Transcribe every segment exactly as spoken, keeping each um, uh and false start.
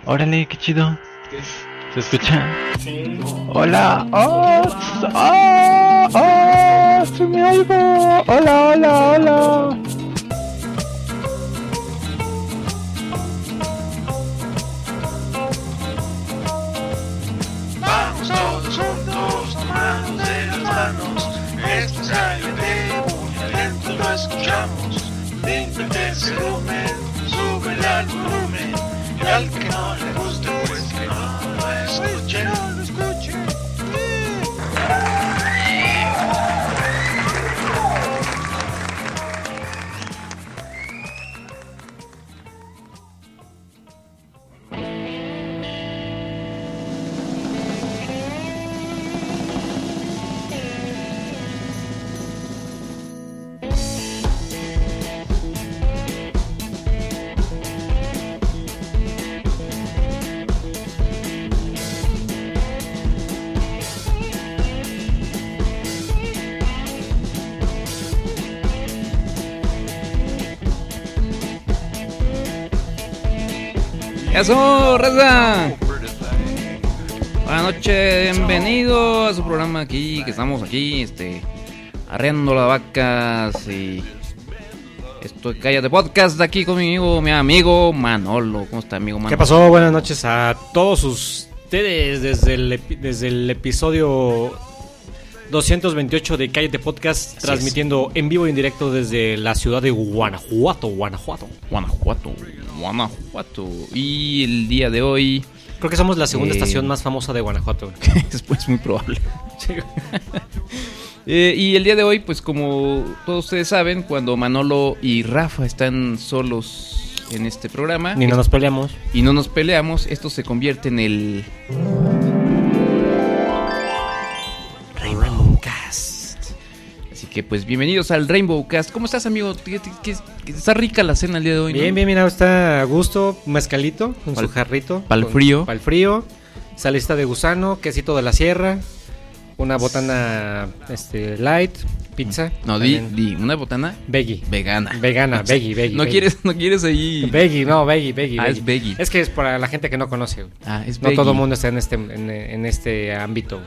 Órale, qué chido. ¿Se escucha? Sí. Hola. Oh, oh, oh, se me oigo. Hola, hola, hola. Vamos todos juntos, tomados de las manos. Esto es A L T, muy adentro lo escuchamos. Limpia el volumen, sube el volumen. Y al que no le guste, pues que no lo escuche. No lo escuche. ¡Eso, raza! Buenas noches, bienvenido a su programa aquí, que estamos aquí, este, arreando las vacas y... Esto es Cállate Podcast, aquí conmigo, mi amigo Manolo. ¿Cómo está, amigo Manolo? ¿Qué pasó? Buenas noches a todos ustedes desde el, epi- desde el episodio doscientos veintiocho de Cállate Podcast, Así transmitiendo en vivo y en directo desde la ciudad de Guanajuato, Guanajuato. Guanajuato, Guanajuato. Y el día de hoy... Creo que somos la segunda Eh. estación más famosa de Guanajuato. es pues muy probable. eh, y el día de hoy, pues como todos ustedes saben, cuando Manolo y Rafa están solos en este programa... Ni no nos peleamos. y no nos peleamos, esto se convierte en el Rainbow Cast. Así que pues bienvenidos al Rainbow Cast. ¿Cómo estás, amigo? ¿Qué- qué- qué- qué- Está rica la cena el día de hoy, ¿no? Bien, bien, mira, está a gusto, mezcalito, con Pal- su jarrito. pa'l con- frío. Pa'l frío, salista de gusano, quesito de la sierra, una botana este, light, pizza. No, di, también di, una botana veggie. vegana. Vegana, O sea, veggie, veggie. No veggie. quieres, no quieres ahí. Veggie, no, veggie, veggie. Ah, veggie. es veggie. Es que es para la gente que no conoce. güey. Ah, es No veggie. todo el mundo está en este, en, en este ámbito.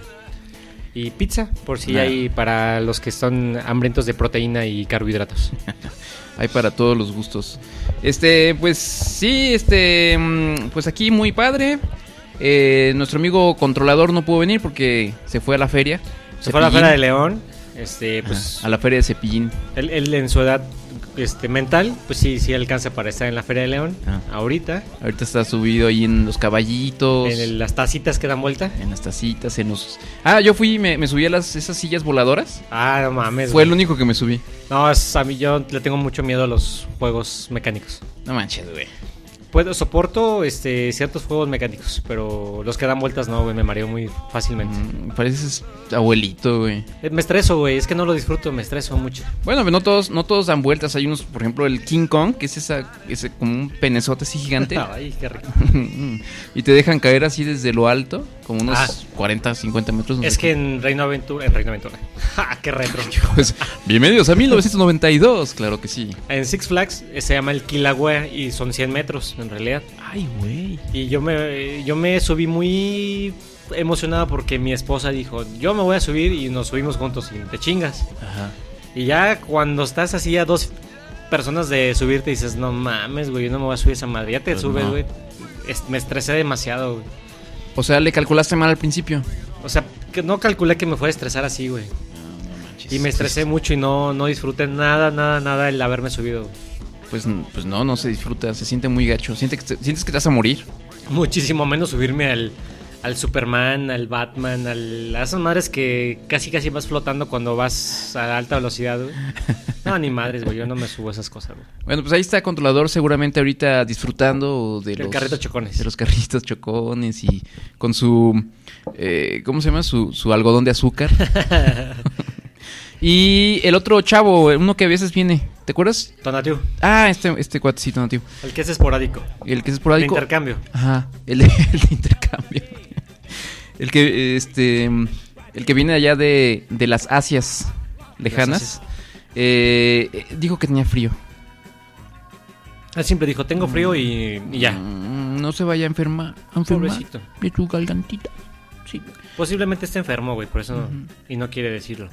Y pizza, por si Ah. hay para los que son hambrientos de proteína y carbohidratos. Hay para todos los gustos. Este, pues sí, este, mm, pues aquí muy padre. Eh, nuestro amigo controlador no pudo venir porque se fue a la feria. Se fue a la Cepillín. Feria de León. Este, pues, Ajá, a la feria de Cepillín. él, él en su edad este, mental, pues sí, sí alcanza para estar en la Feria de León. Ah. Ahorita, Ahorita está subido ahí en los caballitos, en el- las tacitas que dan vuelta. en las tacitas, en los... Ah, yo fui y me, me subí a las, esas sillas voladoras. Ah, no mames. Fue güey. el único que me subí. No, es, a mí yo le tengo mucho miedo a los juegos mecánicos. No manches, güey. Puedo, soporto este, ciertos juegos mecánicos, pero los que dan vueltas no, güey, me mareo muy fácilmente. Mm, pareces abuelito, güey. Eh, Me estreso, güey, es que no lo disfruto, me estreso mucho. Bueno, pero no todos, no todos dan vueltas. Hay unos, por ejemplo, el King Kong, que es esa, ese como un penezote así gigante. Ay, qué rico. Y te dejan caer así desde lo alto, como unos Ah. cuarenta, cincuenta metros. no Es sé que en Reino Aventura, en Reino Aventura. ¡Ja, qué retro! qué. Pues, bienvenidos a mil novecientos noventa y dos, claro que sí. En Six Flags eh, se llama el Kilauea y son cien metros en realidad. Ay, güey. Y yo me, yo me subí muy emocionado porque mi esposa dijo, yo me voy a subir y nos subimos juntos y te chingas. Ajá. Y ya cuando estás así a dos personas de subirte dices, no mames, güey, yo no me voy a subir esa madre. Ya te Pues subes, no. güey. Es- Me estresé demasiado, güey. O sea, le calculaste mal al principio. O sea, que no calculé que me fuera a estresar así, güey. Y me estresé mucho y no, no disfruté nada, nada, nada el haberme subido. Pues, pues no, no se disfruta, se siente muy gacho. Siente que te- sientes que te vas a morir. Muchísimo menos subirme al, al Superman, al Batman, al, a esas madres que casi casi vas flotando cuando vas a alta velocidad, güey. No, ni madres, güey, yo no me subo a esas cosas, güey. Bueno, pues ahí está controlador seguramente ahorita disfrutando de El los carrito chocones. de los carritos chocones y con su eh, ¿cómo se llama? Su, su algodón de azúcar. Y el otro chavo, uno que a veces viene, ¿te acuerdas? Tonatiuh, Ah, este este cuatecito, no, tío. el que es esporádico. El que es De esporádico. intercambio. Ajá, el, el de intercambio. El que este el que viene allá de, de las Asias lejanas. Las Asias. Eh, dijo que tenía frío. Él siempre dijo, tengo frío y, y ya. Mm, no se vaya a enfermar, a enfermar Pobrecito. de tu gargantita. Sí. Posiblemente esté enfermo, güey, por eso no, Ujú. y no quiere decirlo.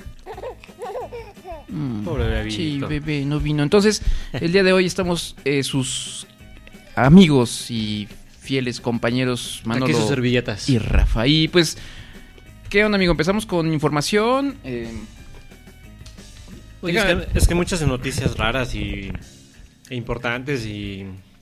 Mm, Pobre bebito. Sí, bebé, no vino. Entonces, el día de hoy estamos eh, sus amigos y fieles compañeros Manolo Aquí sus servilletas. y Rafa. Y pues, ¿qué onda, amigo? Empezamos con información. Eh, Oye, es, que, es que muchas noticias raras y e importantes y...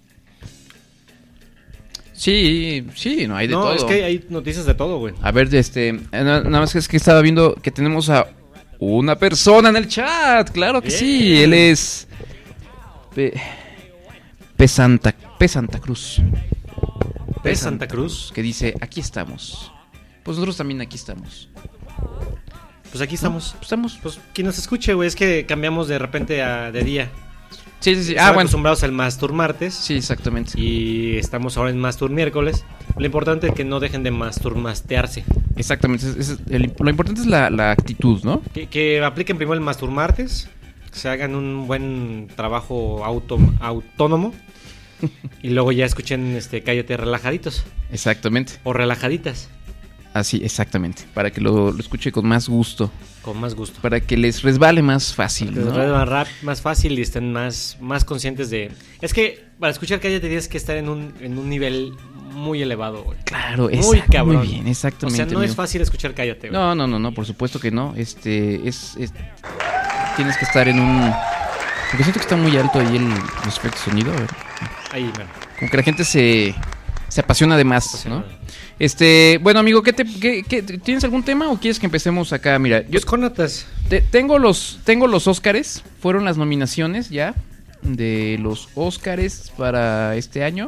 sí, sí, no hay de no, todo. es que hay noticias de todo, güey. A ver, este, eh, na- nada más que es que estaba viendo que tenemos a una persona en el chat. Claro que sí, Bien. él es P, P Santa, P Santa Cruz. ¿Ves Santa Cruz? Que dice, aquí estamos. Pues nosotros también aquí estamos. Pues aquí estamos. Pues estamos. Pues quien nos escuche, güey, es que cambiamos de repente a, de día. Sí, sí, sí. Estaban Ah, bueno. acostumbrados al Mastur martes Sí, exactamente. y estamos ahora en Mastur miércoles. Lo importante es que no dejen de masturmastearse. Exactamente. Es- es el- lo importante es la, la actitud, ¿no? Que, que apliquen primero el Mastur martes, que se hagan un buen trabajo auto, autónomo y luego ya escuchen este Cállate relajaditos Exactamente. o relajaditas Así, exactamente. Para que lo, lo escuche con más gusto. con más gusto. Para que les resbale más fácil, Que les ¿no? vaya más rap, más fácil y estén más, más conscientes de... Es que para escuchar Cállate tienes que estar en un, en un nivel muy elevado, güey. Claro, Muy exacto, cabrón. muy bien, exactamente. O sea, no amigo. es fácil escuchar Cállate, güey. No, no, no, no, por supuesto que no. Este, es, es- tienes que estar en un... Porque siento que está muy alto ahí el, los efectos de sonido. A ver. Ahí, man. Como que la gente se, se apasiona de más, Apasiona. ¿no? Este, bueno, amigo, ¿qué te, qué- qué- ¿tienes algún tema o quieres que empecemos acá? Mira, yo Yo Conatas. te- tengo los tengo los Óscares, fueron las nominaciones ya de los Óscares para este año.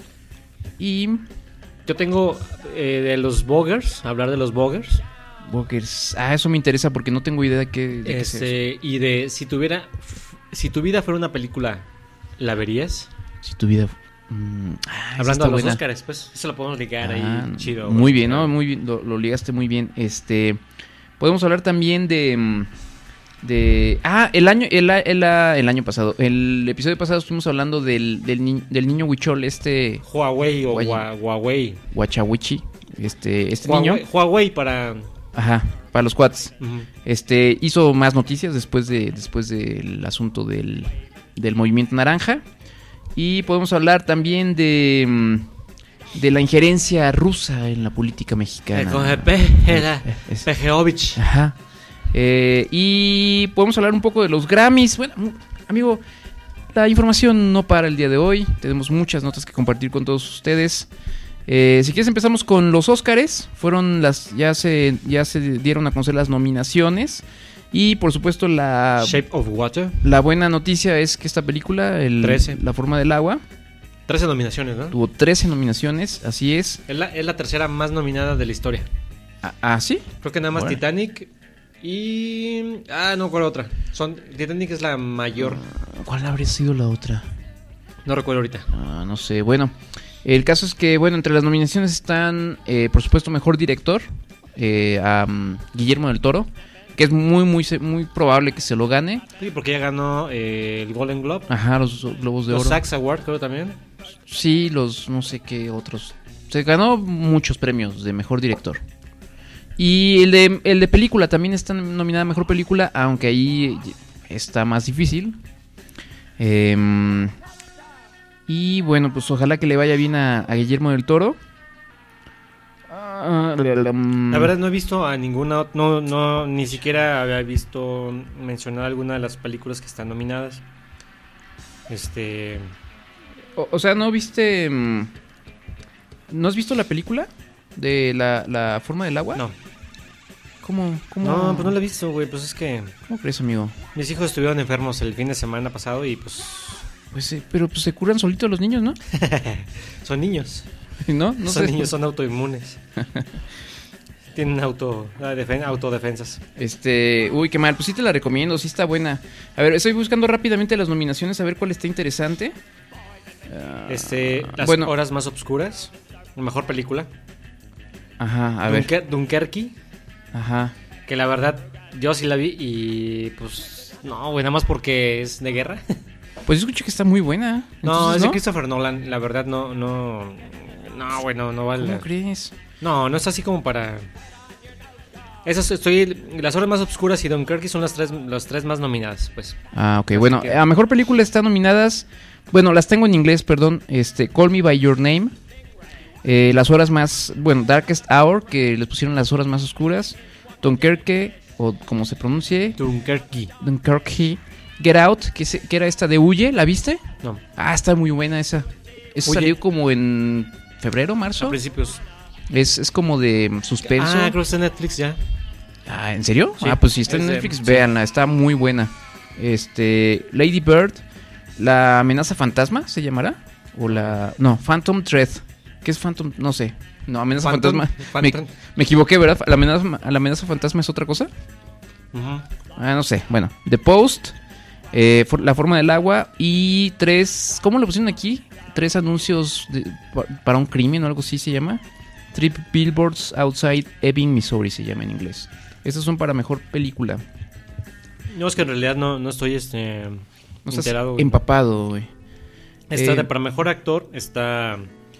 Y Yo tengo eh, de los Boggers, hablar de los Boggers. Walkers, ah, eso me interesa porque no tengo idea de qué, de qué es eso. Este, y de si tuviera, si tu vida fuera una película, ¿la verías? Si tu vida mm, ah, esa Hablando está de los buena. Óscares, pues, eso lo podemos ligar Ah, ahí, chido. güey. Muy bien, ¿no? Muy bien, lo, lo ligaste muy bien. Este, podemos hablar también de mm, de ah, el año el, el, el año pasado, el episodio pasado estuvimos hablando del del, ni- del niño huichol este Huawei o Huawei. Hua- Huawei. Guachawichi, este este Huawei, niño, Huawei para... ajá, para los cuates. Ujú. Este hizo más noticias después de después del asunto del del movimiento naranja y podemos hablar también de mm, de la injerencia rusa en la política mexicana. Con el P- era Es- Pejeovich. Ajá. Eh, y podemos hablar un poco de los Grammys. Bueno, mu- amigo, la información no para el día de hoy. Tenemos muchas notas que compartir con todos ustedes. Eh, si quieres empezamos con los Óscares. Fueron las ya se ya se dieron a conocer las nominaciones y por supuesto la Shape of Water. la buena noticia es que esta película, el, trece. La forma del agua, trece nominaciones, ¿no? tuvo trece nominaciones. Así es. Es la, es la tercera más nominada de la historia. Ah, ah, sí. Creo que nada más Órale. Titanic y... Ah, no, ¿cuál otra? Son, Titanic es la mayor. ¿Cuál habría sido la otra? No recuerdo ahorita. Ah, no sé, bueno. El caso es que, bueno, entre las nominaciones están, eh, por supuesto, Mejor Director, eh, a um, Guillermo del Toro, que es muy, muy, se- muy probable que se lo gane. Sí, porque ya ganó eh, el Golden Globe. Ajá, los Globos de Los Oro. Sax Award, creo también. Sí, los no sé qué otros. Se ganó muchos premios de Mejor Director. Y el de, el de película también está nominada a Mejor Película, aunque ahí está más difícil. Em, y bueno, pues ojalá que le vaya bien a, a Guillermo del Toro. Ah, la La verdad no he visto a ninguna, ot- no, no, ni siquiera había visto mencionar alguna de las películas que están nominadas. Este, O, o sea, ¿no viste... mm, ¿No has visto la película? De la, la forma del agua. no, ¿Cómo, cómo, no, pues no la he visto, güey, pues es que ¿Cómo crees, amigo? mis hijos estuvieron enfermos el fin de semana pasado y pues Pues, eh, pero pues se curan solitos los niños, ¿no? son niños, ¿No? No son sé. niños, son autoinmunes. Tienen auto, ah, defen- autodefensas. Este, uy, qué mal, pues sí te la recomiendo, sí está buena. A ver, estoy buscando rápidamente las nominaciones a ver cuál está interesante. Ah, Este, las bueno, horas más obscuras, la mejor película. ajá, a ver. Dunker- Dunkerque, Ajá. que la verdad yo sí la vi y pues no, güey, nada más porque es de guerra. Pues escuché que está muy buena. No, Entonces, es de ¿no? Christopher Nolan. La verdad, no, no. No, güey, no, no vale. ¿Cómo crees? No, no es así como para. Esas estoy. Las horas más oscuras y Dunkirk son las tres, las tres más nominadas, pues. Ah, ok. Así Bueno, que- a mejor película están nominadas. Bueno, las tengo en inglés, perdón. Este, Call Me by Your Name. Eh, las horas más. Bueno, Darkest Hour, que les pusieron las horas más oscuras. Dunkerque, o como se pronuncie. Dunkerque. Dunkerque. Get Out, que, se- que era esta de Huye, ¿la viste? No. Ah, está muy buena esa. Esa Huye. salió como en febrero, A marzo. principios. Es, es como de suspenso. Ah, creo que está en Netflix ya. Ah, ¿en serio? Sí, ah, pues si está en es de- Netflix, sí. véanla, está muy buena. Este, Lady Bird, la amenaza fantasma, ¿se llamará? O la, no, Phantom Thread. ¿Qué es Phantom? No sé. No, amenaza Phantom- fantasma. Phantom- Me, me equivoqué, ¿verdad? La amenaza, la amenaza fantasma es otra cosa. Ujú. Ah, no sé. Bueno, The Post, eh, for- La forma del agua y tres, ¿cómo lo pusieron aquí? Tres anuncios de- pa- para un crimen o algo así se llama. Three Billboards Outside Ebbing, Missouri se llama en inglés. Estos son para mejor película. No, es que en realidad no, no estoy este, No estás enterado. güey. empapado, güey. Está Eh, de, para mejor actor está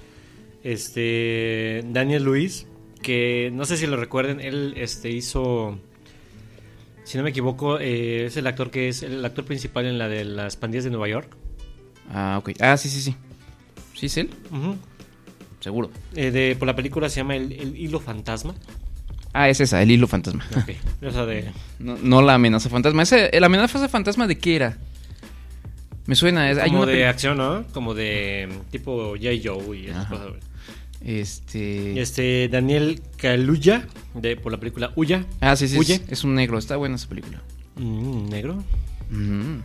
este Daniel Lewis, que no sé si lo recuerden, él este hizo, si no me equivoco, eh, es el actor que es el actor principal en la de las pandillas de Nueva York. Ah, ok. Ah, sí, sí, sí. ¿Sí es él? Ujú. Seguro. Eh, de, por la película se llama El, El Hilo Fantasma. Ah, es esa, el hilo fantasma. Ok. O sea, de, No, no la amenaza fantasma. Ese, ¿la amenaza fantasma de qué era? Me suena. Es, hay como una de peli- acción, ¿no? Como de tipo J. Joe y esas Ajá. cosas. güey. Este. Este Daniel Kaluuya de por la película Uya. Ah, sí, sí. Huye. Es, es un negro. Está buena esa película. Mm, negro. Ujú.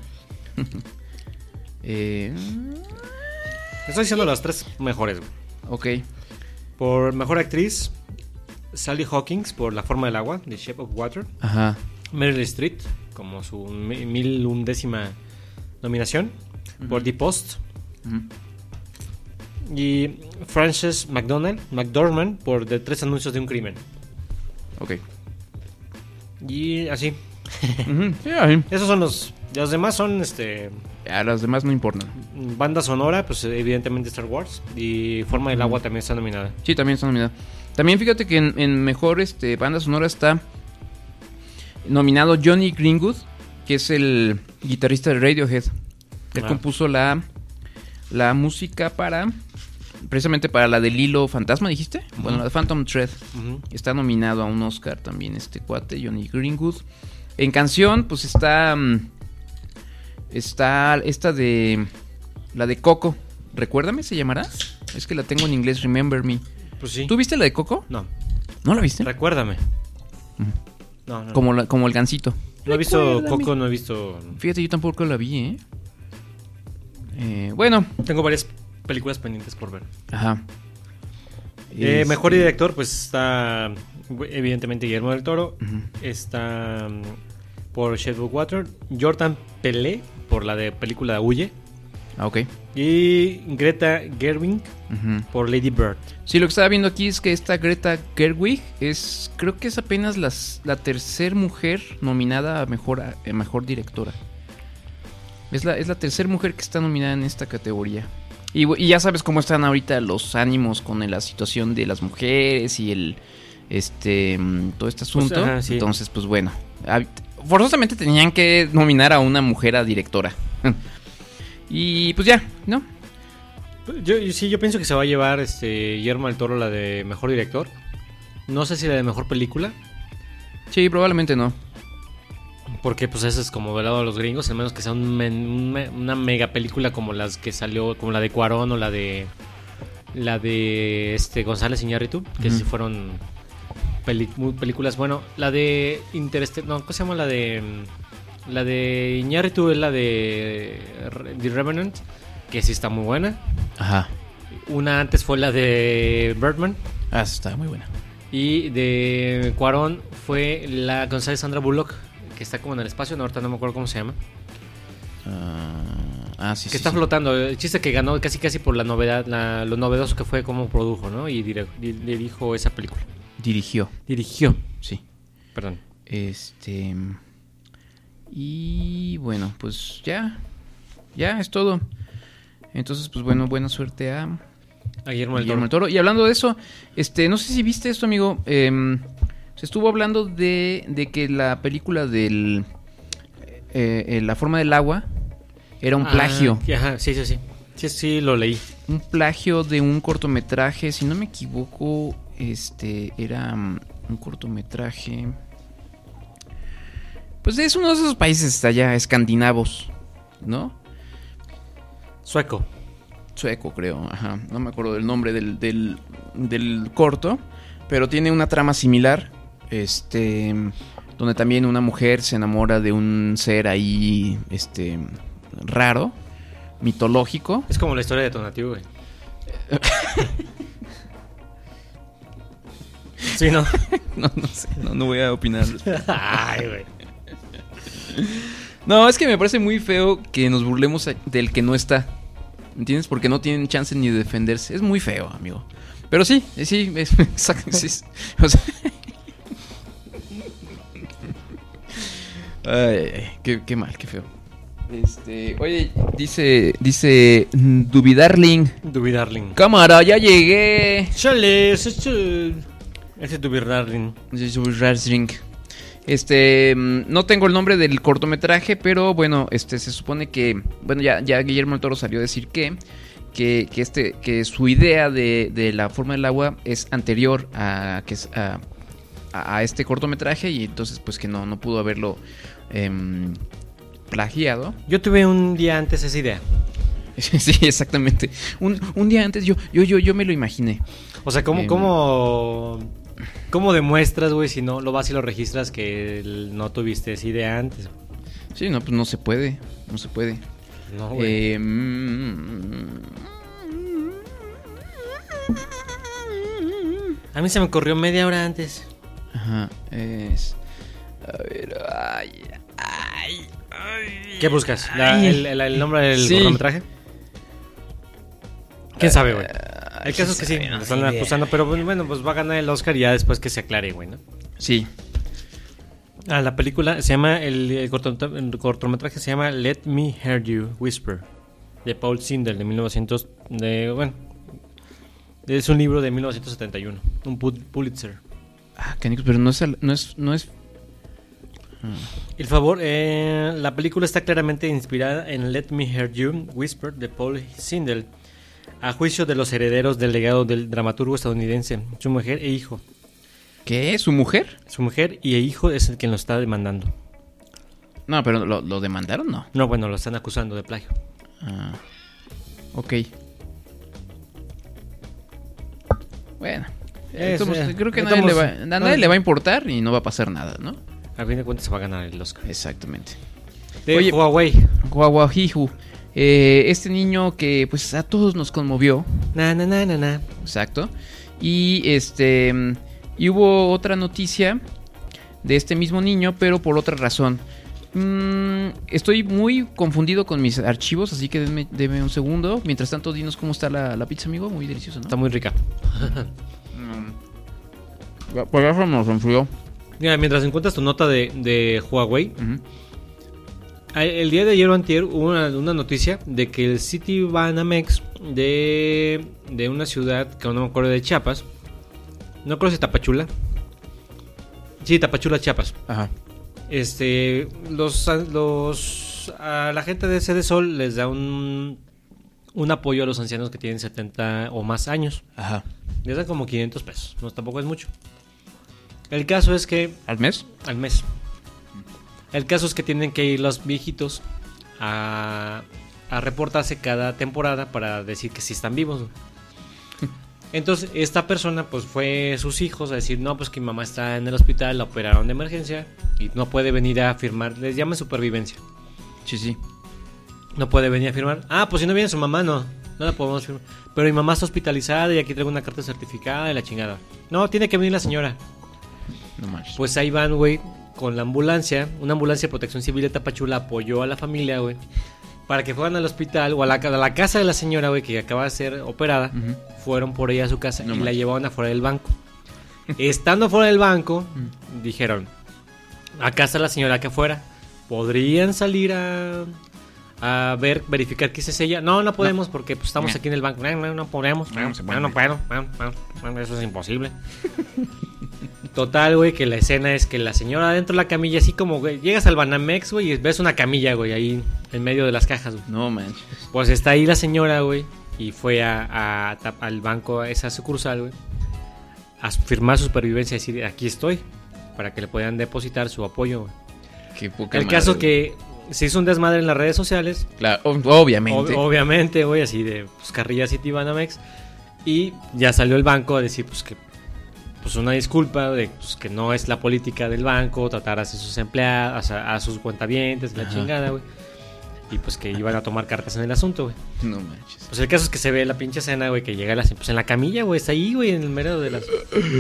eh, Estoy diciendo las tres mejores, güey. ok. Por mejor actriz, Sally Hawkins por La forma del agua, The Shape of Water. Ajá. Meryl Streep como su mi- mil undécima nominación por The Post. Ujú. Y Frances McDormand, McDormand por The tres anuncios de un crimen. Ok. Y así. Ujú. Sí, ahí. Esos son los... Los demás son este A las demás no importan. banda sonora, pues evidentemente Star Wars. Y Forma del Agua también está nominada. Sí, también está nominada. También fíjate que en, en mejor este, banda sonora está nominado Johnny Greenwood, que es el guitarrista de Radiohead. Él Ah. compuso la, la música para, precisamente para la del hilo fantasma, ¿dijiste? Bueno, la de Phantom Thread. Ujú. Está nominado a un Oscar también este cuate, Johnny Greenwood. En canción, pues está, mm, está esta de, la de Coco. Recuérdame, ¿se llamará? Es que la tengo en inglés, Remember Me. Pues sí. ¿Tú viste la de Coco? No. ¿No la viste? Recuérdame. No, no. Como, la- como el gansito. No he visto Recuérdame. Coco, no he visto... Fíjate, yo tampoco la vi, ¿eh? Eh, bueno, Tengo varias películas pendientes por ver. ajá. Eh, Este, mejor director, pues está evidentemente Guillermo del Toro. Ujú. Está mm, por Shape of Water. Jordan Pelé por la de película Huye. Ah, ok. Y Greta Gerwig Ujú. por Lady Bird. Sí, lo que estaba viendo aquí es que esta Greta Gerwig es, creo que es apenas las, la tercer mujer nominada a mejor, a mejor directora. Es la, es la tercer mujer que está nominada en esta categoría. Y, bu- y ya sabes cómo están ahorita los ánimos con la situación de las mujeres y el este mm, todo este asunto. ajá, sí. Entonces, pues bueno, hab- forzosamente tenían que nominar a una mujer a directora. Y pues ya, ¿no? Yo, yo- sí, yo pienso que se va a llevar este Guillermo del Toro la de mejor director. No sé si la de mejor película. Sí, probablemente no. Porque pues eso es como del lado de los gringos, al menos que sea un men- un me- una mega película como las que salió, como la de Cuarón o la de la de este González Iñárritu, que Ujú. sí fueron peli- muy películas. Bueno, la de Interestelar, no, ¿cómo se llama la de mm, la de Iñárritu? Es la de Re- The Revenant, que sí está muy buena. Ajá. Una antes fue la de Birdman. Ah, esa está muy buena. Y de Cuarón fue la con sale Sandra Bullock, que está como en el espacio, no, ahorita no me acuerdo cómo se llama. Ah, ah, sí, Que sí, está sí. flotando. El chiste que ganó casi casi por la novedad, la- lo novedoso que fue cómo produjo, ¿no? Y dire- di- dirigió esa película. Dirigió, Dirigió, sí. perdón. Este. Y bueno, pues ya. ya es todo. Entonces, pues bueno, buena suerte a A Guillermo del Guillermo del Toro. Toro. Y hablando de eso, este, no sé si viste esto, amigo. Eh, se estuvo hablando de, de que la película del eh, eh, La forma del agua era un Ah, plagio. Ajá, sí, sí, sí. Sí, sí, lo leí. Un plagio de un cortometraje, si no me equivoco, este era um, un cortometraje. Pues es uno de esos países allá escandinavos, ¿no? Sueco. Sueco, creo, ajá. No me acuerdo del nombre del, del, del corto, pero tiene una trama similar, este, donde también una mujer se enamora de un ser ahí, este, raro, mitológico. Es como la historia de Tonatiuh, güey. Sí, ¿no? No, no sé, no, no voy a opinar. Ay, güey. No, es que me parece muy feo que nos burlemos del que no está. ¿Entiendes? Porque no tienen chance ni de defenderse. Es muy feo, amigo. Pero sí, sí, es, exacto. Sí, o sea, ay, ay, qué, qué mal, qué feo. Este, oye, dice, dice Dubidarling. Dubi Darling. Cámara, ya llegué. Chale, ese ese ese Dubi Darling. Dubidarling. Este, no tengo el nombre del cortometraje, pero bueno, este se supone que, bueno, ya, ya Guillermo del Toro salió a decir que, que, que este, que su idea de, de La forma del agua es anterior a, que es, a, a este cortometraje y entonces pues que no, no pudo haberlo eh, plagiado. Yo tuve un día antes esa idea. Sí, exactamente. Un, un día antes yo, yo, yo, yo me lo imaginé. O sea, ¿cómo, Eh, cómo, cómo demuestras, güey, si no lo vas y lo registras que el- no tuviste esa idea antes? Sí, no, pues no se puede, no se puede. No, güey. Eh, mm, A mí se me ocurrió media hora antes. Ajá, es... A ver, ay, ay, ay. ¿Qué buscas? La- Ay. el, el- el nombre del Sí. cortometraje? ¿Quién sabe, güey? Ay, El caso es que sí, sabe, no lo están sé idea. acusando, pero pues, bueno, pues va a ganar el Oscar ya después que se aclare, güey, ¿no? Sí, Ah, la película se llama, el, el corto- el cortometraje se llama Let Me Hear You Whisper, de Paul Sindel, de mil novecientos, de, bueno, es un libro de mil novecientos setenta y uno, un Pul- Pulitzer. ah, canicos, pero no es, al- no es, no es... El favor, eh, la película está claramente inspirada en Let Me Hear You Whisper, de Paul Sindel, a juicio de los herederos del legado del dramaturgo estadounidense, su mujer e hijo. ¿Qué? ¿Su mujer? Su mujer y el hijo es el quien lo está demandando. No, pero ¿lo, lo demandaron? No. No, bueno, lo están acusando de plagio. Ah, ok. Bueno, Es, estamos- eh, creo que a estamos- nadie, le va, a nadie no, le va a importar y no va a pasar nada, ¿no? A fin de cuentas se va a ganar el Oscar. Exactamente. De Oye, Huawei. Guaguajiju. Eh, este niño que pues a todos nos conmovió. Na, na, na, na, na. Exacto. Y este mm, y hubo otra noticia de este mismo niño, pero por otra razón. Mm, estoy muy confundido con mis archivos, así que denme, denme un segundo. Mientras tanto, dinos cómo está la, la pizza, amigo. Muy deliciosa, ¿no? Está muy rica. Mm. Por eso nos enfrió. Mira, mientras encuentras tu nota de, de Huawei, Ujú. a- el día de ayer o antier hubo una, una noticia de que el City Banamex de, de una ciudad que no me acuerdo de Chiapas, no creo si Tapachula. Sí, Tapachula, Chiapas. Ajá. Este, los, los, a la gente de Sede Sol les da un, un apoyo a los ancianos que tienen setenta o más años. Ajá. Les dan como quinientos pesos, no, tampoco es mucho. El caso es que, ¿Al mes? al mes, el caso es que tienen que ir los viejitos a, a reportarse cada temporada para decir que sí están vivos. Entonces, esta persona, pues fue sus hijos a decir, no, pues que mi mamá está en el hospital, la operaron de emergencia y no puede venir a firmar, les llaman supervivencia. Sí, sí. No puede venir a firmar. Ah, pues si no viene su mamá, no, no la podemos firmar. Pero mi mamá está hospitalizada y aquí traigo una carta certificada y la chingada. No, tiene que venir la señora. No manches. Pues ahí van, güey, con la ambulancia. Una ambulancia de protección civil de Tapachula apoyó a la familia, güey, para que fueran al hospital o a la, a la casa de la señora, güey, que acaba de ser operada. Ujú. Fueron por ella a su casa No y la manches. llevaron afuera del banco. Estando fuera del banco, dijeron, acá está la señora que afuera. ¿Podrían salir a, a ver, verificar que ese es ella. No, no podemos porque pues, estamos aquí en el banco. No, no, no podemos. No, no, no puedo. No, no, no, eso es imposible. Total, güey, que la escena es que la señora dentro de la camilla, así como, güey, llegas al Banamex, güey, y ves una camilla, güey, ahí en medio de las cajas, güey. No manches. Pues está ahí la señora, güey, y fue a, a, a, al banco, a esa sucursal, güey, a firmar su supervivencia y decir, aquí estoy, para que le puedan depositar su apoyo, güey. Qué poca El madre, caso güey. que se hizo un desmadre en las redes sociales. Claro, obviamente. Ob- obviamente, güey, así de pues, Carrilla City Banamex. Y ya salió el banco a decir, pues que pues una disculpa de pues, que no es la política del banco tratar a sus empleados, a, a sus cuentavientes, la Ajá. chingada, güey. Y pues que iban a tomar cartas en el asunto, güey. No manches. Pues el caso es que se ve la pinche escena, güey, que llega la, pues en la camilla, güey, está ahí, güey, en el mero de las...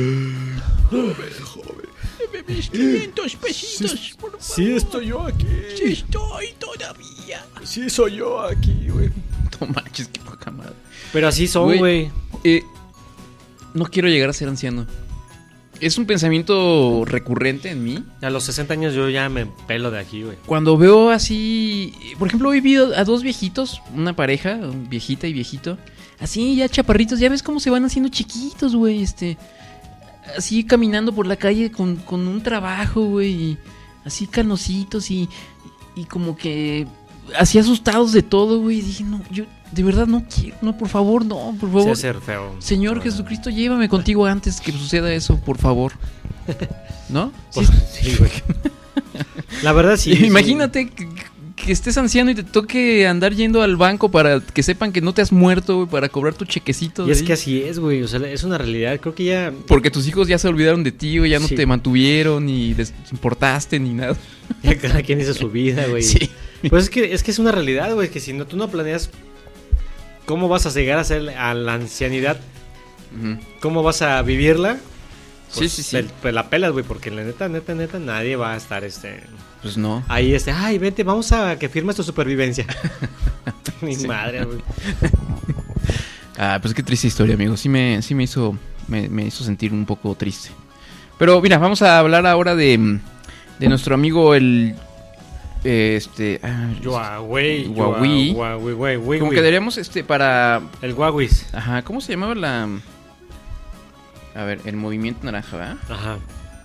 Mis quinientos pesitos, por favor. Sí, estoy yo aquí. Sí estoy todavía. Sí, soy yo aquí, güey. No manches, qué poca madre. Pero así son, Güey. güey. Eh, no quiero llegar a ser anciano. Es un pensamiento recurrente en mí. A los sesenta años yo ya me pelo de aquí, güey. Cuando veo así... Por ejemplo, he vivido a dos viejitos, una pareja, viejita y viejito. Así ya chaparritos, ya ves cómo se van haciendo chiquitos, güey. Este... Así caminando por la calle con, con un trabajo, güey. Y así canositos y, y como que... Así asustados de todo, güey. Dije, no, yo de verdad no quiero. No, por favor, no, por Se favor. hace feo. Señor Jesucristo, llévame contigo antes que suceda eso, por favor. ¿No? Pues, sí, güey. La verdad sí. sí. Imagínate que, que estés anciano y te toque andar yendo al banco para que sepan que no te has muerto, güey, para cobrar tu chequecito. Y de es ahí. que así es, güey. O sea, es una realidad. Creo que ya. Porque tus hijos ya se olvidaron de ti, güey, ya no Sí. te mantuvieron, ni les importaste, ni nada. Ya cada quien hizo su vida, güey. Sí. Pues es que es que es una realidad, güey. Que si no, tú no planeas cómo vas a llegar a ser a la ancianidad, Ujú. cómo vas a vivirla. Pues, Sí, sí, sí. te- Pues la pelas, güey. Porque la neta, neta, neta, nadie va a estar este. Pues no. Ahí este, ay, vente, vamos a que firmes tu supervivencia. Mi Sí. madre, güey. Ah, pues qué triste historia, amigo. Sí me, sí me hizo, me, me hizo sentir un poco triste. Pero mira, vamos a hablar ahora de, de nuestro amigo el, eh, este, ah, Huawei. Huawei. Huawei, güey, güey, como güey. que daríamos este para, El Huawei. ajá, ¿cómo se llamaba la, a ver, el movimiento naranja, ¿verdad? Ajá.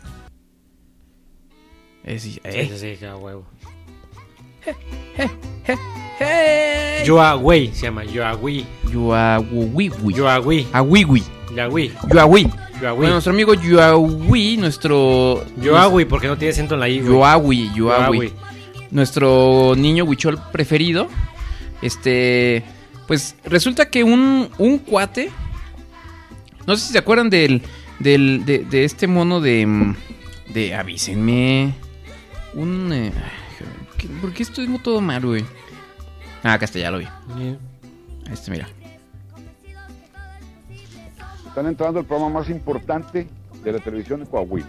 Eh, sí, Sí, eh. sí, sí, a huevo. Hey. Huawei se llama Huawei. Yuawiwi. Huawei. Awiwi. Huawei. Yuawi. Huawei. Bueno, nuestro amigo Yuawi, nuestro Huawei, porque no tiene acento en la I, güey. Yuawi, Yuawi. Huawei. Nuestro niño huichol preferido. Este, pues resulta que un, un cuate, no sé si se acuerdan del, del de, de este mono de, mm, de avísenme, un, eh, ¿qué- ¿por qué estoy todo mal, güey? Ah, acá está, ya lo vi. Este, mira. Están entrando al programa más importante de la televisión de Coahuila.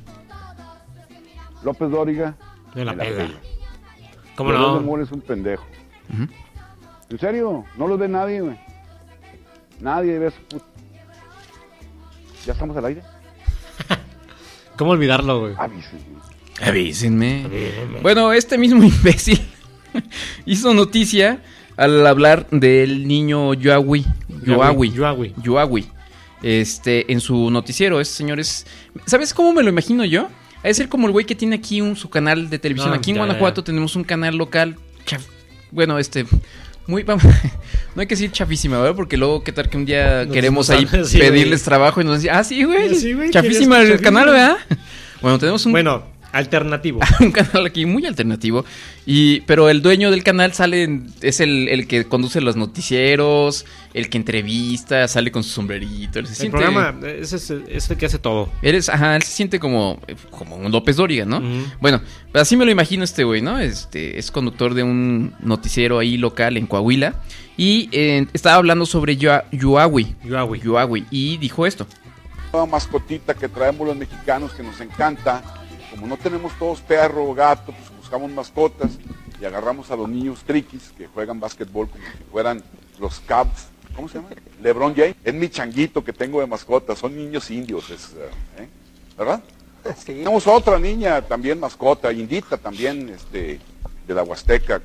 López Dóriga. No la me pela. pela. ¿Cómo Leonel no? Mora es un pendejo. Ujú. En serio, no lo ve nadie, güey. Nadie ve su puta. ¿Ya estamos al aire? ¿Cómo olvidarlo, güey? Avísenme. Avísenme. Bueno, este mismo imbécil hizo noticia al hablar del niño Yuawi. Yuawi. Huawei. Yuawi. Este, en su noticiero, ese señor es... ¿Sabes cómo me lo imagino yo? Es ser como el güey que tiene aquí un, su canal de televisión. No, aquí en ya, Guanajuato ya. tenemos un canal local. chaf- bueno, este... Muy... vamos, no hay que decir chafísima, ¿verdad? Porque luego, ¿qué tal que un día Nos- queremos nos ahí hablan así, pedirles güey. trabajo y nos dicen, ah, sí, güey, Sí, güey, chafísima querías el que canal, chafísima. ¿verdad? Bueno, tenemos un Bueno, alternativo. un canal aquí muy alternativo. Y, pero el dueño del canal sale, en- es el, el que conduce los noticieros, el que entrevista, sale con su sombrerito. Él se El siente, programa es, es, es el que hace todo. Eres, ajá, él se siente como, como un López Dóriga, ¿no? Ujú. Bueno, pues así me lo imagino este güey, ¿no? Este, es conductor de un noticiero ahí local en Coahuila. Y eh, estaba hablando sobre Yua- Yuawi. Huawei. Yuawi. Y dijo esto. Nueva mascotita que traemos los mexicanos que nos encanta. Como no tenemos todos perro o gato, pues buscamos mascotas y agarramos a los niños triquis que juegan básquetbol como si fueran los Cavs. ¿Cómo se llama? LeBron James. Es mi changuito que tengo de mascota. Son niños indios, es, eh, ¿eh? ¿verdad? Tenemos otra niña también mascota, Indita también, este, de la Huasteca.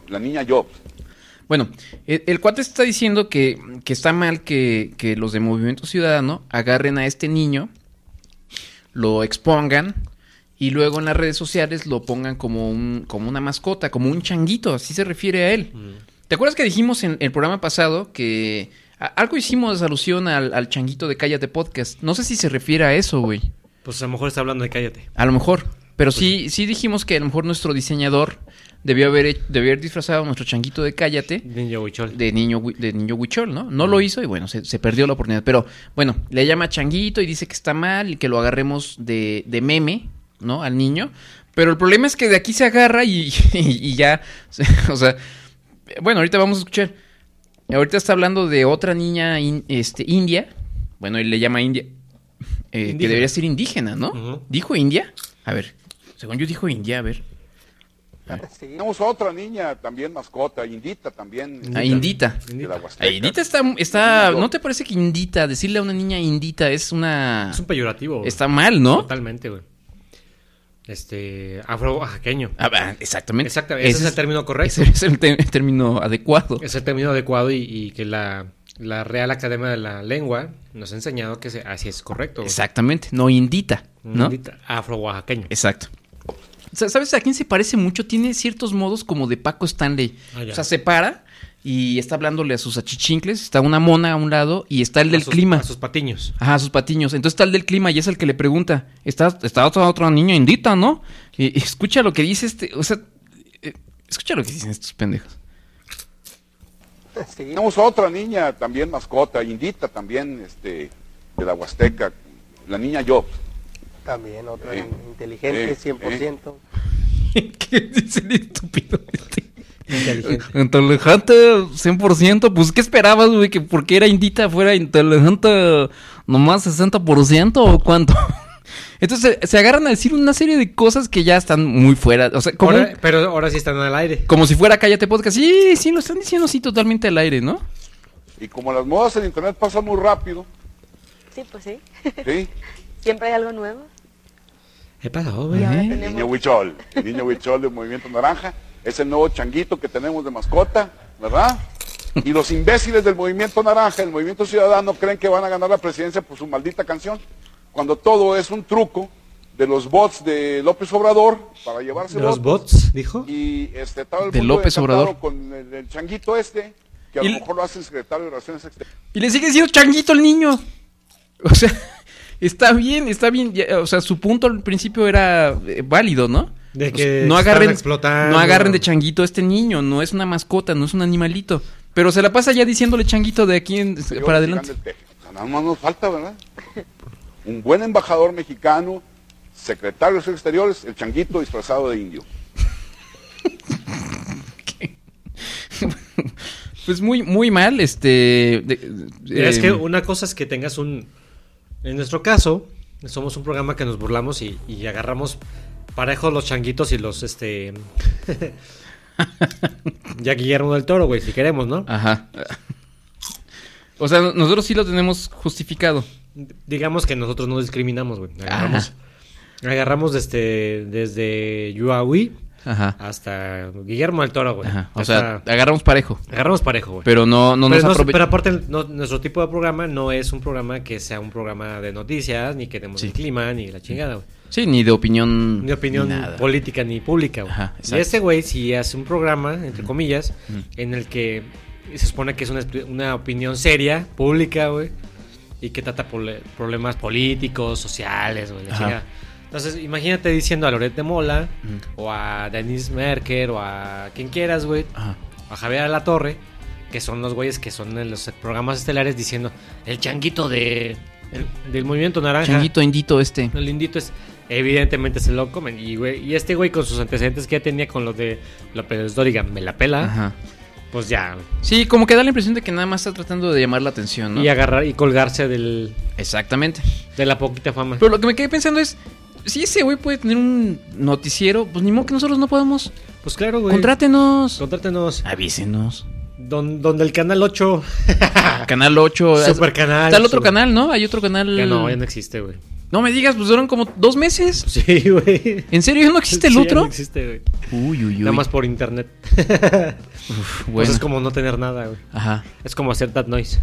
la niña Jobs. Bueno, el, el cuate está diciendo que, que está mal que, que los de Movimiento Ciudadano agarren a este niño, lo expongan y luego en las redes sociales lo pongan como un como una mascota, como un changuito, así se refiere a él. Mm. ¿Te acuerdas que dijimos en el programa pasado que a, algo hicimos alusión al, al changuito de Cállate Podcast? No sé si se refiere a eso, güey. Pues a lo mejor está hablando de Cállate. A lo mejor, pero pues sí sí dijimos que a lo mejor nuestro diseñador debió haber debió haber disfrazado a nuestro changuito de Cállate. Niño huichol. De niño, de niño huichol, ¿no? No lo hizo y bueno, se, se perdió la oportunidad. Pero bueno, le llama changuito y dice que está mal y que lo agarremos de, de meme, ¿no? Al niño. Pero el problema es que de aquí se agarra y, y, y ya, o sea, bueno, ahorita vamos a escuchar. Ahorita está hablando de otra niña in, este, india. Bueno, él le llama India. Eh, que debería ser indígena, ¿no? Uh-huh. ¿Dijo India? A ver, según yo dijo India, a ver. Sí. Tenemos otra niña también mascota, Indita también. Ah, Indita. Indita, ah, Indita está, está... ¿No te parece que Indita, decirle a una niña Indita es una... Es un peyorativo. Güey. Está mal, ¿no? Totalmente, güey. Este... Afro-oaxaqueño. Ah, exactamente. Exactamente. Ese, ese es el término correcto. Ese es el, te- el término adecuado. Es el término adecuado y, y que la, la Real Academia de la Lengua nos ha enseñado que se, así es correcto. Güey. Exactamente. No Indita, ¿no? Indita, afro-oaxaqueño. Exacto. ¿Sabes a quién se parece mucho? Tiene ciertos modos como de Paco Stanley. Ah, o sea, se para y está hablándole a sus achichincles. Está una mona a un lado y está el del a sus, clima. A sus patiños. Ajá, a sus patiños. Entonces está el del clima y es el que le pregunta. Está, está otra, otra niña indita, ¿no? Y, y escucha lo que dice este... O sea, eh, escucha lo que dicen estos pendejos. Sí. Tenemos otra niña también mascota, Indita también, este, de la Huasteca. La niña Jobs. También otra eh, inteligente, eh, cien por ciento. Eh. ¿Qué dice el estúpido este? Inteligente. Inteligente, cien por ciento. Pues, ¿qué esperabas, güey? ¿Que porque era indita fuera inteligente nomás sesenta por ciento o cuánto? Entonces, se, se agarran a decir una serie de cosas que ya están muy fuera. O sea, como... Ahora, pero ahora sí están al aire. Como si fuera Cállate Podcast. Sí, sí, lo están diciendo así totalmente al aire, ¿no? Y como las modas en internet pasan muy rápido. Sí, pues sí. Sí. Siempre hay algo nuevo. ¿Qué pasó, güey? El tenemos... niño huichol, el niño huichol del Movimiento Naranja, es el nuevo changuito que tenemos de mascota, ¿verdad? Y los imbéciles del Movimiento Naranja, el Movimiento Ciudadano, creen que van a ganar la presidencia por su maldita canción, cuando todo es un truco de los bots de López Obrador para llevarse los bots, dijo. Y este todo el de mundo López Obrador con el, el changuito este, que a lo mejor lo hace el secretario de Relaciones Exteriores. Y le sigue diciendo changuito al niño. O sea... Está bien, está bien. O sea, su punto al principio era eh, válido, ¿no? De que no agarren, explotando. No agarren de changuito a este niño. No es una mascota, no es un animalito. Pero se la pasa ya diciéndole changuito de aquí en, para adelante. O sea, nada más nos falta, ¿verdad? Un buen embajador mexicano, secretario de Relaciones Exteriores, el changuito disfrazado de indio. Pues muy, muy mal, este... De, eh, es que una cosa es que tengas un... En nuestro caso, somos un programa que nos burlamos y, y agarramos parejos los changuitos y los, este... ya Guillermo del Toro, güey, si queremos, ¿no? Ajá. O sea, nosotros sí lo tenemos justificado. Digamos que nosotros no discriminamos, güey. Agarramos, agarramos este, desde Yuahui Ajá. hasta Guillermo del Toro, güey. Ajá. O hasta... sea, agarramos parejo. Agarramos parejo, güey. Pero no, no pero nos no, aprove... Pero aparte, no, nuestro tipo de programa no es un programa que sea un programa de noticias, ni que demos sí. el clima, ni la chingada, güey. Sí, ni de opinión... Ni de opinión ni política, ni pública, güey. Ajá, y este güey sí hace un programa, entre mm. comillas, mm. en el que se supone que es una, una opinión seria, pública, güey, y que trata pole- problemas políticos, sociales, güey, la chingada. Entonces, imagínate diciendo a Loret de Mola, uh-huh. o a Denise Merker, o a quien quieras, güey, uh-huh. a Javier Alatorre, que son los güeyes que son en los programas estelares diciendo el changuito de el, del Movimiento Naranja. Changuito indito este. El indito es, evidentemente se lo comen. Y, güey, y este güey con sus antecedentes que ya tenía con los de López Dóriga, me la pela. Ajá. Pues ya. Sí, como que da la impresión de que nada más está tratando de llamar la atención, ¿no? Y agarrar y colgarse del... Exactamente. De la poquita fama. Pero lo que me quedé pensando es, si ese güey puede tener un noticiero, pues ni modo que nosotros no podamos. Pues claro, güey. Contrátenos. Contrátenos. Avísenos. Don, donde el canal ocho. Canal ocho. Super canal. Está el otro super... canal, ¿no? Hay otro canal. Ya no, ya no existe, güey. No me digas, pues duran como dos meses. Sí, güey. ¿En serio no existe el Sí, otro? No existe, güey. Uy, uy, uy. Nada más por internet. Uf, Pues bueno. es como no tener nada, güey. Ajá. Es como hacer that noise.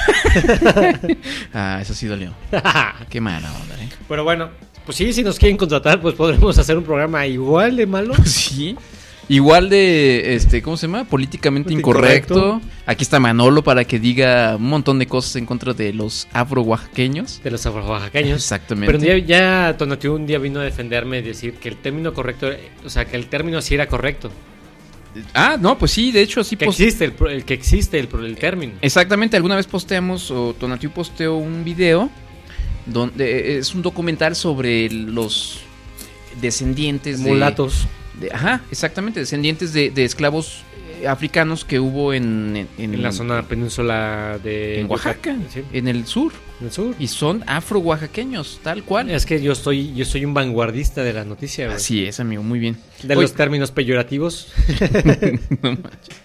Ah, eso sí dolió. Qué mala onda, ¿eh? Pero bueno, pues sí, si nos quieren contratar, pues podremos hacer un programa igual de malo. Sí. Igual de, este, ¿cómo se llama? Políticamente Incorrecto. incorrecto. Aquí está Manolo para que diga un montón de cosas en contra de los afro-oaxaqueños. De los afro-oaxaqueños. Exactamente. Pero un día, ya Tonatiuh un día vino a defenderme y decir que el término correcto, o sea, que el término sí era correcto. Ah, no, pues sí, de hecho sí. Que post- existe el, pro- el que existe el, pro- el término. Exactamente, alguna vez posteamos, o Tonatiuh posteó un video donde es un documental sobre los descendientes de... Mulatos. de- ajá, exactamente, descendientes de, de esclavos eh, africanos que hubo en... En, en- En la zona península de en Oaxaca, Yucatán, sí, en el sur. en el sur. Y son afro-oaxaqueños, tal cual. Es que yo estoy, yo soy un vanguardista de la noticia, güey. Así es, amigo, muy bien. De Oye, los términos peyorativos. no manches.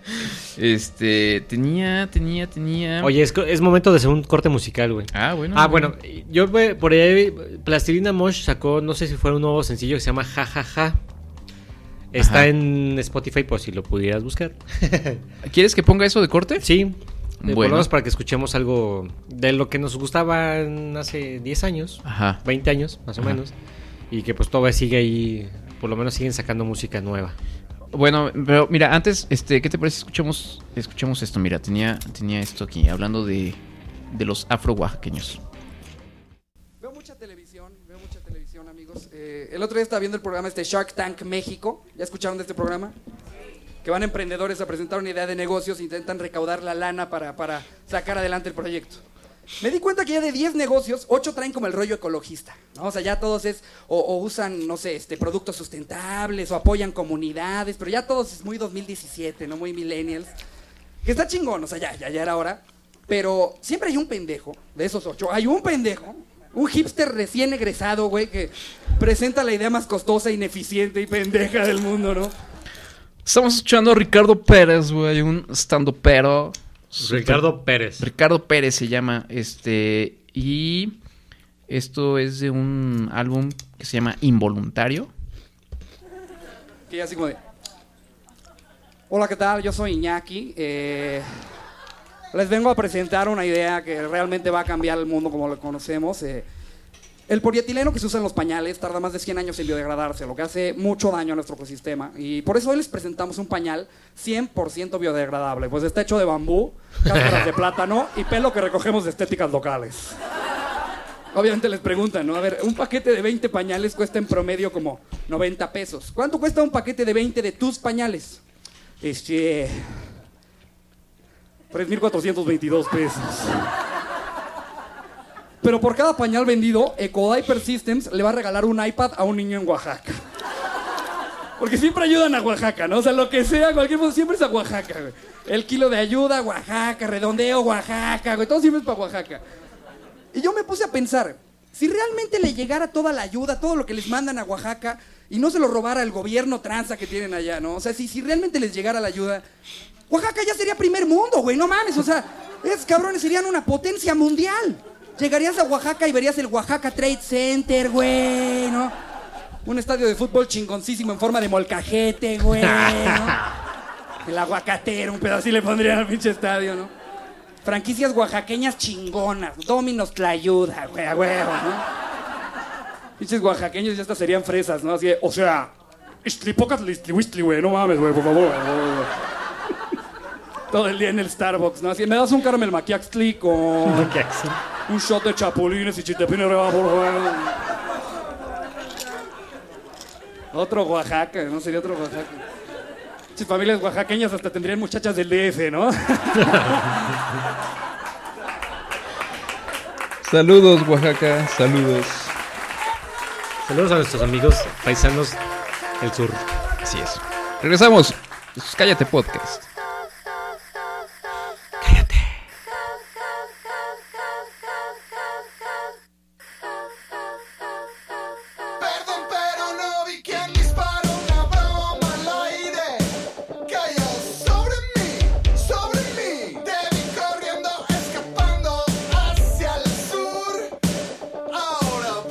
Este, tenía, tenía, tenía... Oye, es, co- es momento de hacer un corte musical, güey. Ah, bueno. Ah, bueno, yo güey, por ahí, Plastilina Mosh sacó, no sé si fue un nuevo sencillo que se llama Ja Ja Ja. Está Ajá. en Spotify por si lo pudieras buscar. ¿Quieres que ponga eso de corte? Sí, eh, por Bueno. lo menos para que escuchemos algo de lo que nos gustaba en hace diez años, Ajá. veinte años más o Ajá. menos. Y que pues todavía sigue ahí, por lo menos siguen sacando música nueva. Bueno, pero mira, antes, este, ¿qué te parece? Escuchemos, escuchemos esto. Mira, tenía, tenía esto aquí, hablando de, de los afro-oaxaqueños. Veo mucha televisión, veo mucha televisión, amigos. Eh, el otro día estaba viendo el programa este Shark Tank México. ¿Ya escucharon de este programa? Que van emprendedores a presentar una idea de negocios e intentan recaudar la lana para, para sacar adelante el proyecto. Me di cuenta que ya de diez negocios, ocho traen como el rollo ecologista, ¿no? O sea, ya todos es, o, o usan, no sé, este, productos sustentables, o apoyan comunidades, pero ya todos es muy dos mil diecisiete, ¿no? Muy millennials. Que está chingón, o sea, ya, ya, ya era hora. Pero siempre hay un pendejo, de esos ocho, hay un pendejo, un hipster recién egresado, güey, que presenta la idea más costosa, ineficiente y pendeja del mundo, ¿no? Estamos escuchando a Ricardo Pérez, güey, un stand-upero. Ricardo Pérez. Ricardo Pérez se llama, este, y esto es de un álbum que se llama Involuntario. Que ya así como de... Hola, ¿qué tal? Yo soy Iñaki. Eh, les vengo a presentar una idea que realmente va a cambiar el mundo como lo conocemos. Eh, el polietileno que se usa en los pañales tarda más de cien años en biodegradarse, lo que hace mucho daño a nuestro ecosistema. Y por eso hoy les presentamos un pañal cien por ciento biodegradable. Pues está hecho de bambú, cáscaras de plátano y pelo que recogemos de estéticas locales. Obviamente les preguntan, ¿no? A ver, un paquete de veinte pañales cuesta en promedio como noventa pesos. ¿Cuánto cuesta un paquete de veinte de tus pañales? Este... tres mil cuatrocientos veintidós pesos. Pero por cada pañal vendido, Ecodiaper Systems le va a regalar un iPad a un niño en Oaxaca. Porque siempre ayudan a Oaxaca, ¿no? O sea, lo que sea, cualquier cosa, siempre es a Oaxaca, güey. El kilo de ayuda, Oaxaca, redondeo, Oaxaca, güey. Todo siempre es para Oaxaca. Y yo me puse a pensar, si realmente le llegara toda la ayuda, todo lo que les mandan a Oaxaca, y no se lo robara el gobierno tranza que tienen allá, ¿no? O sea, si, si realmente les llegara la ayuda, Oaxaca ya sería primer mundo, güey, no mames. O sea, esos cabrones serían una potencia mundial. Llegarías a Oaxaca y verías el Oaxaca Trade Center, güey, ¿no? Un estadio de fútbol chingoncísimo en forma de molcajete, güey, ¿no? El aguacatero, un pedacito le pondrían al pinche estadio, ¿no? Franquicias oaxaqueñas chingonas. Domino's Tlayuda, güey, a huevo, ¿no? Pinches oaxaqueños ya hasta serían fresas, ¿no? Así de, o sea, Istlipocas Listliwistli, güey, no mames, güey, por favor, güey. Todo el día en el Starbucks, ¿no? Así, me das un caramel maquiaxtli con un shot de chapulines y chitepines reba, por favor. Otro Oaxaca, ¿no? Sería otro Oaxaca. Muchas familias oaxaqueñas hasta tendrían muchachas del D F, ¿no? Saludos, Oaxaca, saludos. Saludos a nuestros amigos paisanos del sur. Así es. Regresamos. Cállate Podcast. Perdón, pero no vi quién disparó una broma al aire. Cayó sobre mí, sobre mí. Te vi corriendo, escapando hacia el sur. Ahora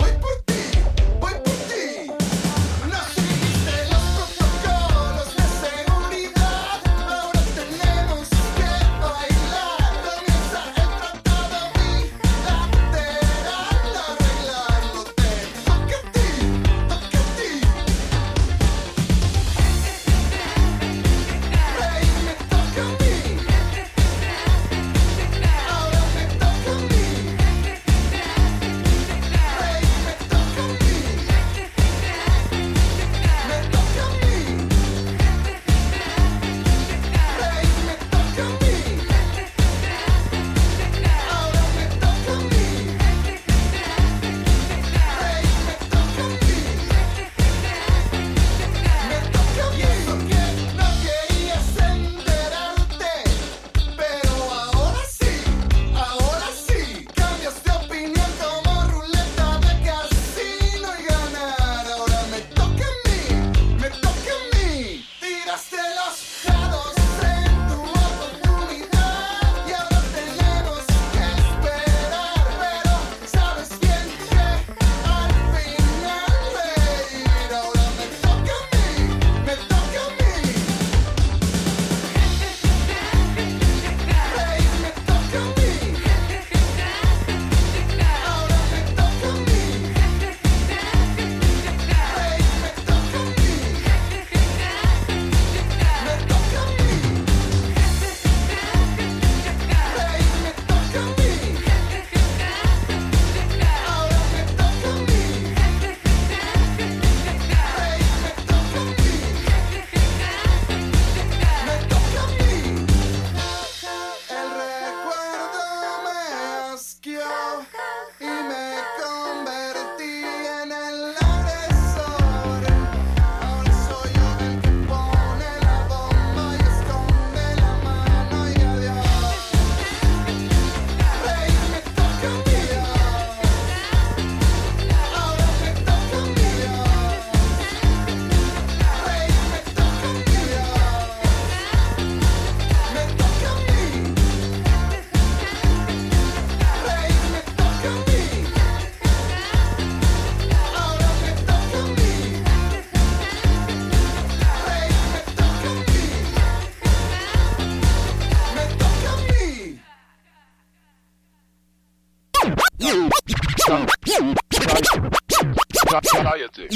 Cállate.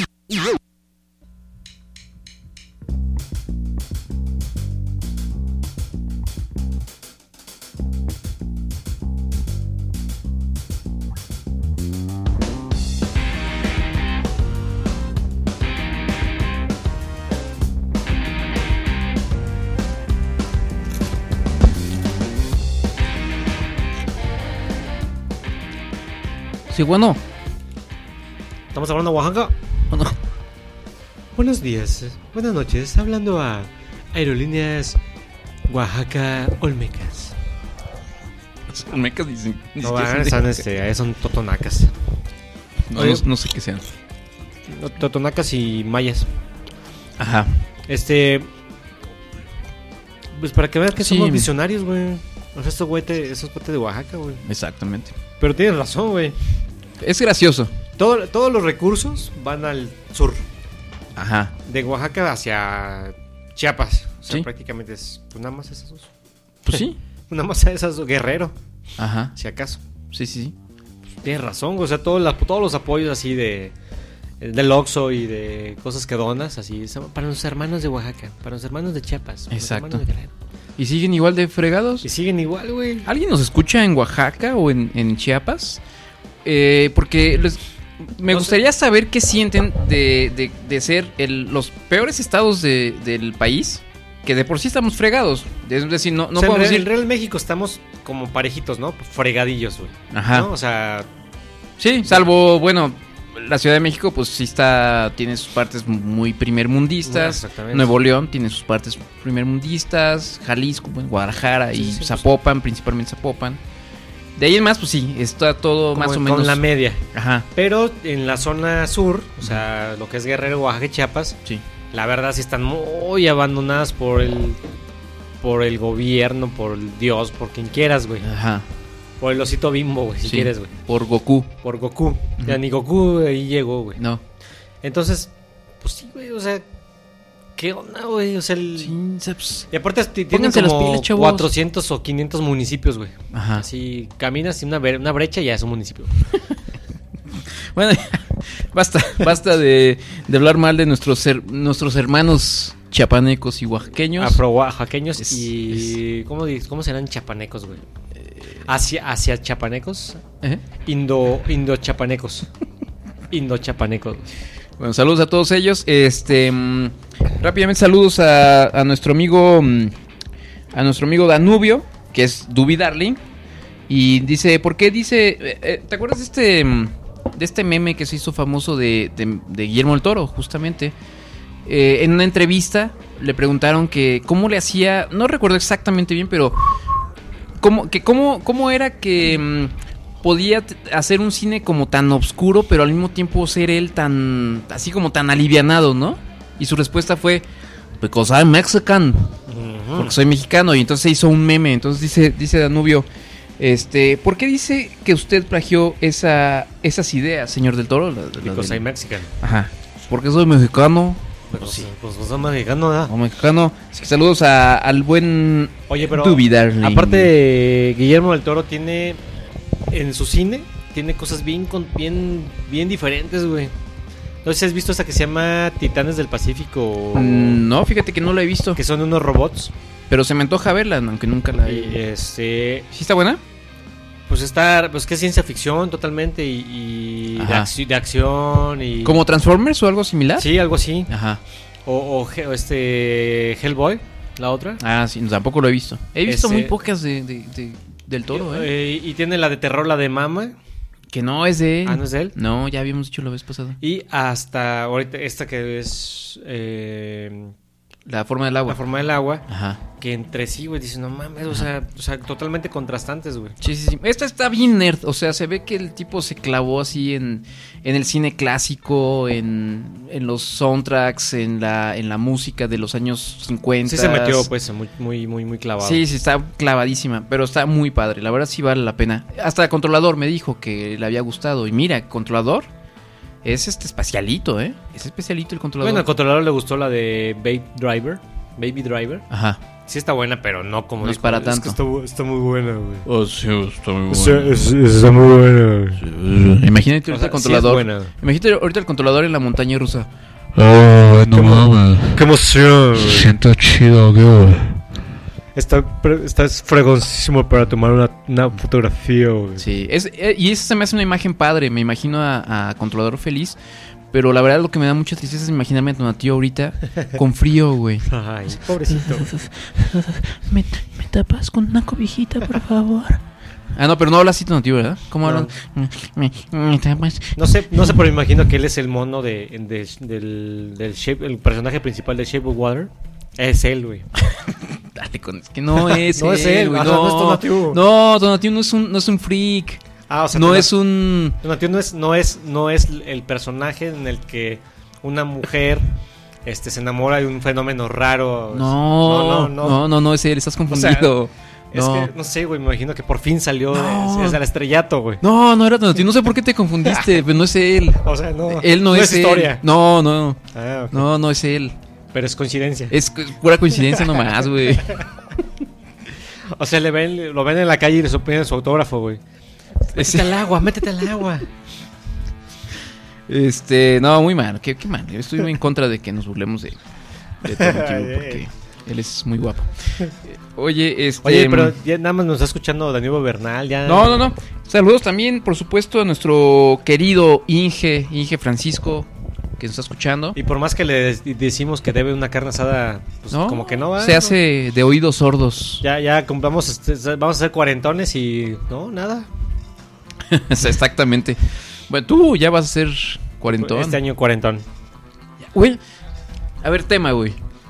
Sí, bueno. ¿Estamos hablando de Oaxaca? ¿O no? Buenos días, buenas noches. Hablando a Aerolíneas Oaxaca Olmecas. Los Olmecas dicen. No, van, están, este, son totonacas. No, no, no sé qué sean. Totonacas y mayas. Ajá. Este. Pues para que veas que Sí. somos visionarios, güey. O sea, estos güey, te- esos güey de Oaxaca, güey. Exactamente. Pero tienes razón, güey. Es gracioso. Todo, todos los recursos van al sur. Ajá. De Oaxaca hacia Chiapas. O sea, Sí. prácticamente es. Pues nada más esas dos. Pues sí. Nada más esas dos. Guerrero, Ajá. si acaso. Sí, sí, sí. Tienes razón, güey. O sea, todos, la- todos los apoyos así de. Del Oxxo y de cosas que donas, así. son Para los hermanos de Oaxaca. Para los hermanos de Chiapas. Para Exacto. Los hermanos de Guerrero. ¿Y siguen igual de fregados? Y siguen igual, güey. ¿Alguien nos escucha en Oaxaca o en, en Chiapas? Eh, porque les- me No sé. gustaría saber qué sienten de, de- de ser el- los peores estados de- del país, que de por sí estamos fregados. Es decir, no, no O sea, en, podemos Real, decir... en Real México estamos como parejitos, ¿no? Fregadillos, güey. Ajá. ¿No? O sea, Sí, salvo, bueno, la Ciudad de México, pues sí está, tiene sus partes muy primermundistas. Exactamente. Nuevo León tiene sus partes primermundistas. Jalisco, bueno, Guadalajara Sí, y sí, pues. Zapopan, principalmente Zapopan. De ahí en más, pues sí, está todo como más o con menos. la media. Ajá, Pero en la zona sur, o sea, lo que es Guerrero, Oaxaca y Chiapas, sí. la verdad sí están muy abandonadas por el por el gobierno, por el Dios, por quien quieras, güey. Ajá. Por el osito Bimbo, güey, si Sí, quieres, güey. por Goku. Por Goku. Ya ni Goku ahí llegó, güey. No. Entonces, pues sí, güey, o sea, ¿qué onda, güey? O sea, el... Sí, pues, Y aparte t- tienen Pónganse las como pilas, chavos. cuatrocientos o quinientos municipios, güey. Ajá. Así caminas y una, bre- una brecha y ya es un municipio. Bueno, ya, basta, basta de, de hablar mal de nuestros her- nuestros hermanos chiapanecos y oaxaqueños. Afro-oaxaqueños Es- y... ¿cómo, di- ¿Cómo serán chapanecos, güey? Hacia, hacia chapanecos. ¿Eh? Indo, indo-chapanecos. Indo-chapanecos. Bueno, saludos a todos ellos. Este, mm, rápidamente saludos a, a nuestro amigo, mm, a nuestro amigo Danubio, que es Dubi Darling, y dice, ¿por qué dice? eh, eh, ¿Te acuerdas de este, mm, de este meme que se hizo famoso de, de, de Guillermo del Toro, justamente? Eh, en una entrevista le preguntaron que cómo le hacía, no recuerdo exactamente bien, pero cómo, que cómo, cómo era que mm, podía t- hacer un cine como tan oscuro, pero al mismo tiempo ser él tan, así como tan alivianado, ¿no? Y su respuesta fue, because I'm Mexican, porque soy mexicano, y entonces hizo un meme. Entonces dice, dice Danubio, este, ¿por qué dice que usted plagió esa, esas ideas, señor del Toro? La- la Because del- I'm Mexican. Ajá, porque soy mexicano. Pero sí. Pues no somos mexicanos, ¿verdad? O mexicano. Así que saludos a- al buen Oye, pero Dubi Darling. aparte Guillermo del Toro tiene en su cine tiene cosas bien con- bien bien diferentes, güey. No sé si has visto esta que se llama Titanes del Pacífico, Mm, no, fíjate que no la he visto. que son unos robots. Pero se me antoja verla, aunque nunca la Y he... este, ¿Sí está buena? pues está, pues que es ciencia ficción totalmente y, y de, Ajá. acci- de acción y ¿Como Transformers o algo similar? sí, algo así. Ajá. O, o He- o este Hellboy, la otra. Ah, sí, tampoco lo he visto. He visto Ese- muy pocas de, de- de- del Toro, ¿eh? Eh, y tiene la de terror, la de Mama. Que no es de él. Ah, ¿no es de él? No, ya habíamos dicho la vez pasada. Y hasta ahorita esta que es eh, La forma del agua. La forma del agua. Ajá. Que entre sí, güey, dices, no mames, o sea, o sea, totalmente contrastantes, güey. Sí, sí, sí. Esta está bien nerd. O sea, se ve que el tipo se clavó así en, en el cine clásico, en, en los soundtracks, en la, en la música de los años cincuenta. Sí se metió, pues, muy, muy, muy, muy clavado. Sí, sí, está clavadísima, pero está muy padre, la verdad sí vale la pena. Hasta Controlador me dijo que le había gustado. Y mira, Controlador es este especialito, ¿eh? Es especialito el Controlador. Bueno, al controlador le gustó la de Baby Driver. Baby Driver. Ajá. Sí está buena, pero no como... No es dijo, para Es tanto. que está, bu- está muy buena, güey. Oh, sí, está muy Es- es- Está muy buena, güey. Imagínate ahorita O sea, el controlador. sí es buena. Imagínate ahorita el controlador en la montaña rusa. Oh, no mames. ¡Qué emoción, güey! Siento chido, güey. Está, pre- está fregoncísimo para tomar una, una fotografía, güey. Sí, es, eh, y eso se me hace una imagen padre. Me imagino a, a controlador feliz. Pero la verdad lo que me da mucha tristeza es imaginarme a Donatío ahorita con frío, güey. Ay, pobrecito. ¿Me, me tapas con una cobijita, por favor? Ah, no, pero no habla así Donatío, ¿verdad? ¿Cómo No. hablan? Me, me tapas. No sé, no sé, pero imagino que él es el mono de, de- del, del Shape, el personaje principal de Shape of Water. Es él, güey. Dale con... Es que no es No él, es él, güey, ah, no, no es Donatío. No, Donatío no es un, no es un freak. Ah, o sea, No Donat- es un... Donatello no es, no es, no es el personaje en el que una mujer este, se enamora de un fenómeno raro. No, no, no, no, no es él, estás confundido. Es no. que, no sé, güey, me imagino que por fin salió, No. es, es el estrellato, güey. No, no era Donatío, no sé por qué te confundiste, pero no es él. O sea, no. Él no, no es, es historia. él. No, no, Ah, ok. no, no es él. Pero es coincidencia. Es cu- pura coincidencia nomás, güey. O sea, le ven, lo ven en la calle y le piden su autógrafo, güey. Métete al agua, métete al agua. Este, no, muy mal, qué, qué mal. Yo estoy muy en contra de que nos burlemos de, de Donatío porque él es muy guapo. Oye, este... Oye, pero ya nada más nos está escuchando Danilo Bernal, ya. No, no, no. Saludos también, por supuesto, a nuestro querido Inge, Inge Francisco, que nos está escuchando. Y por más que le des- decimos que debe una carne asada, pues No, como que no va. se ¿no? hace de oídos sordos. Ya, ya compramos, este, vamos a hacer cuarentones y no, nada. Exactamente. Bueno, tú ya vas a ser cuarentón. Este año cuarentón. Güey, a ver, tema, güey.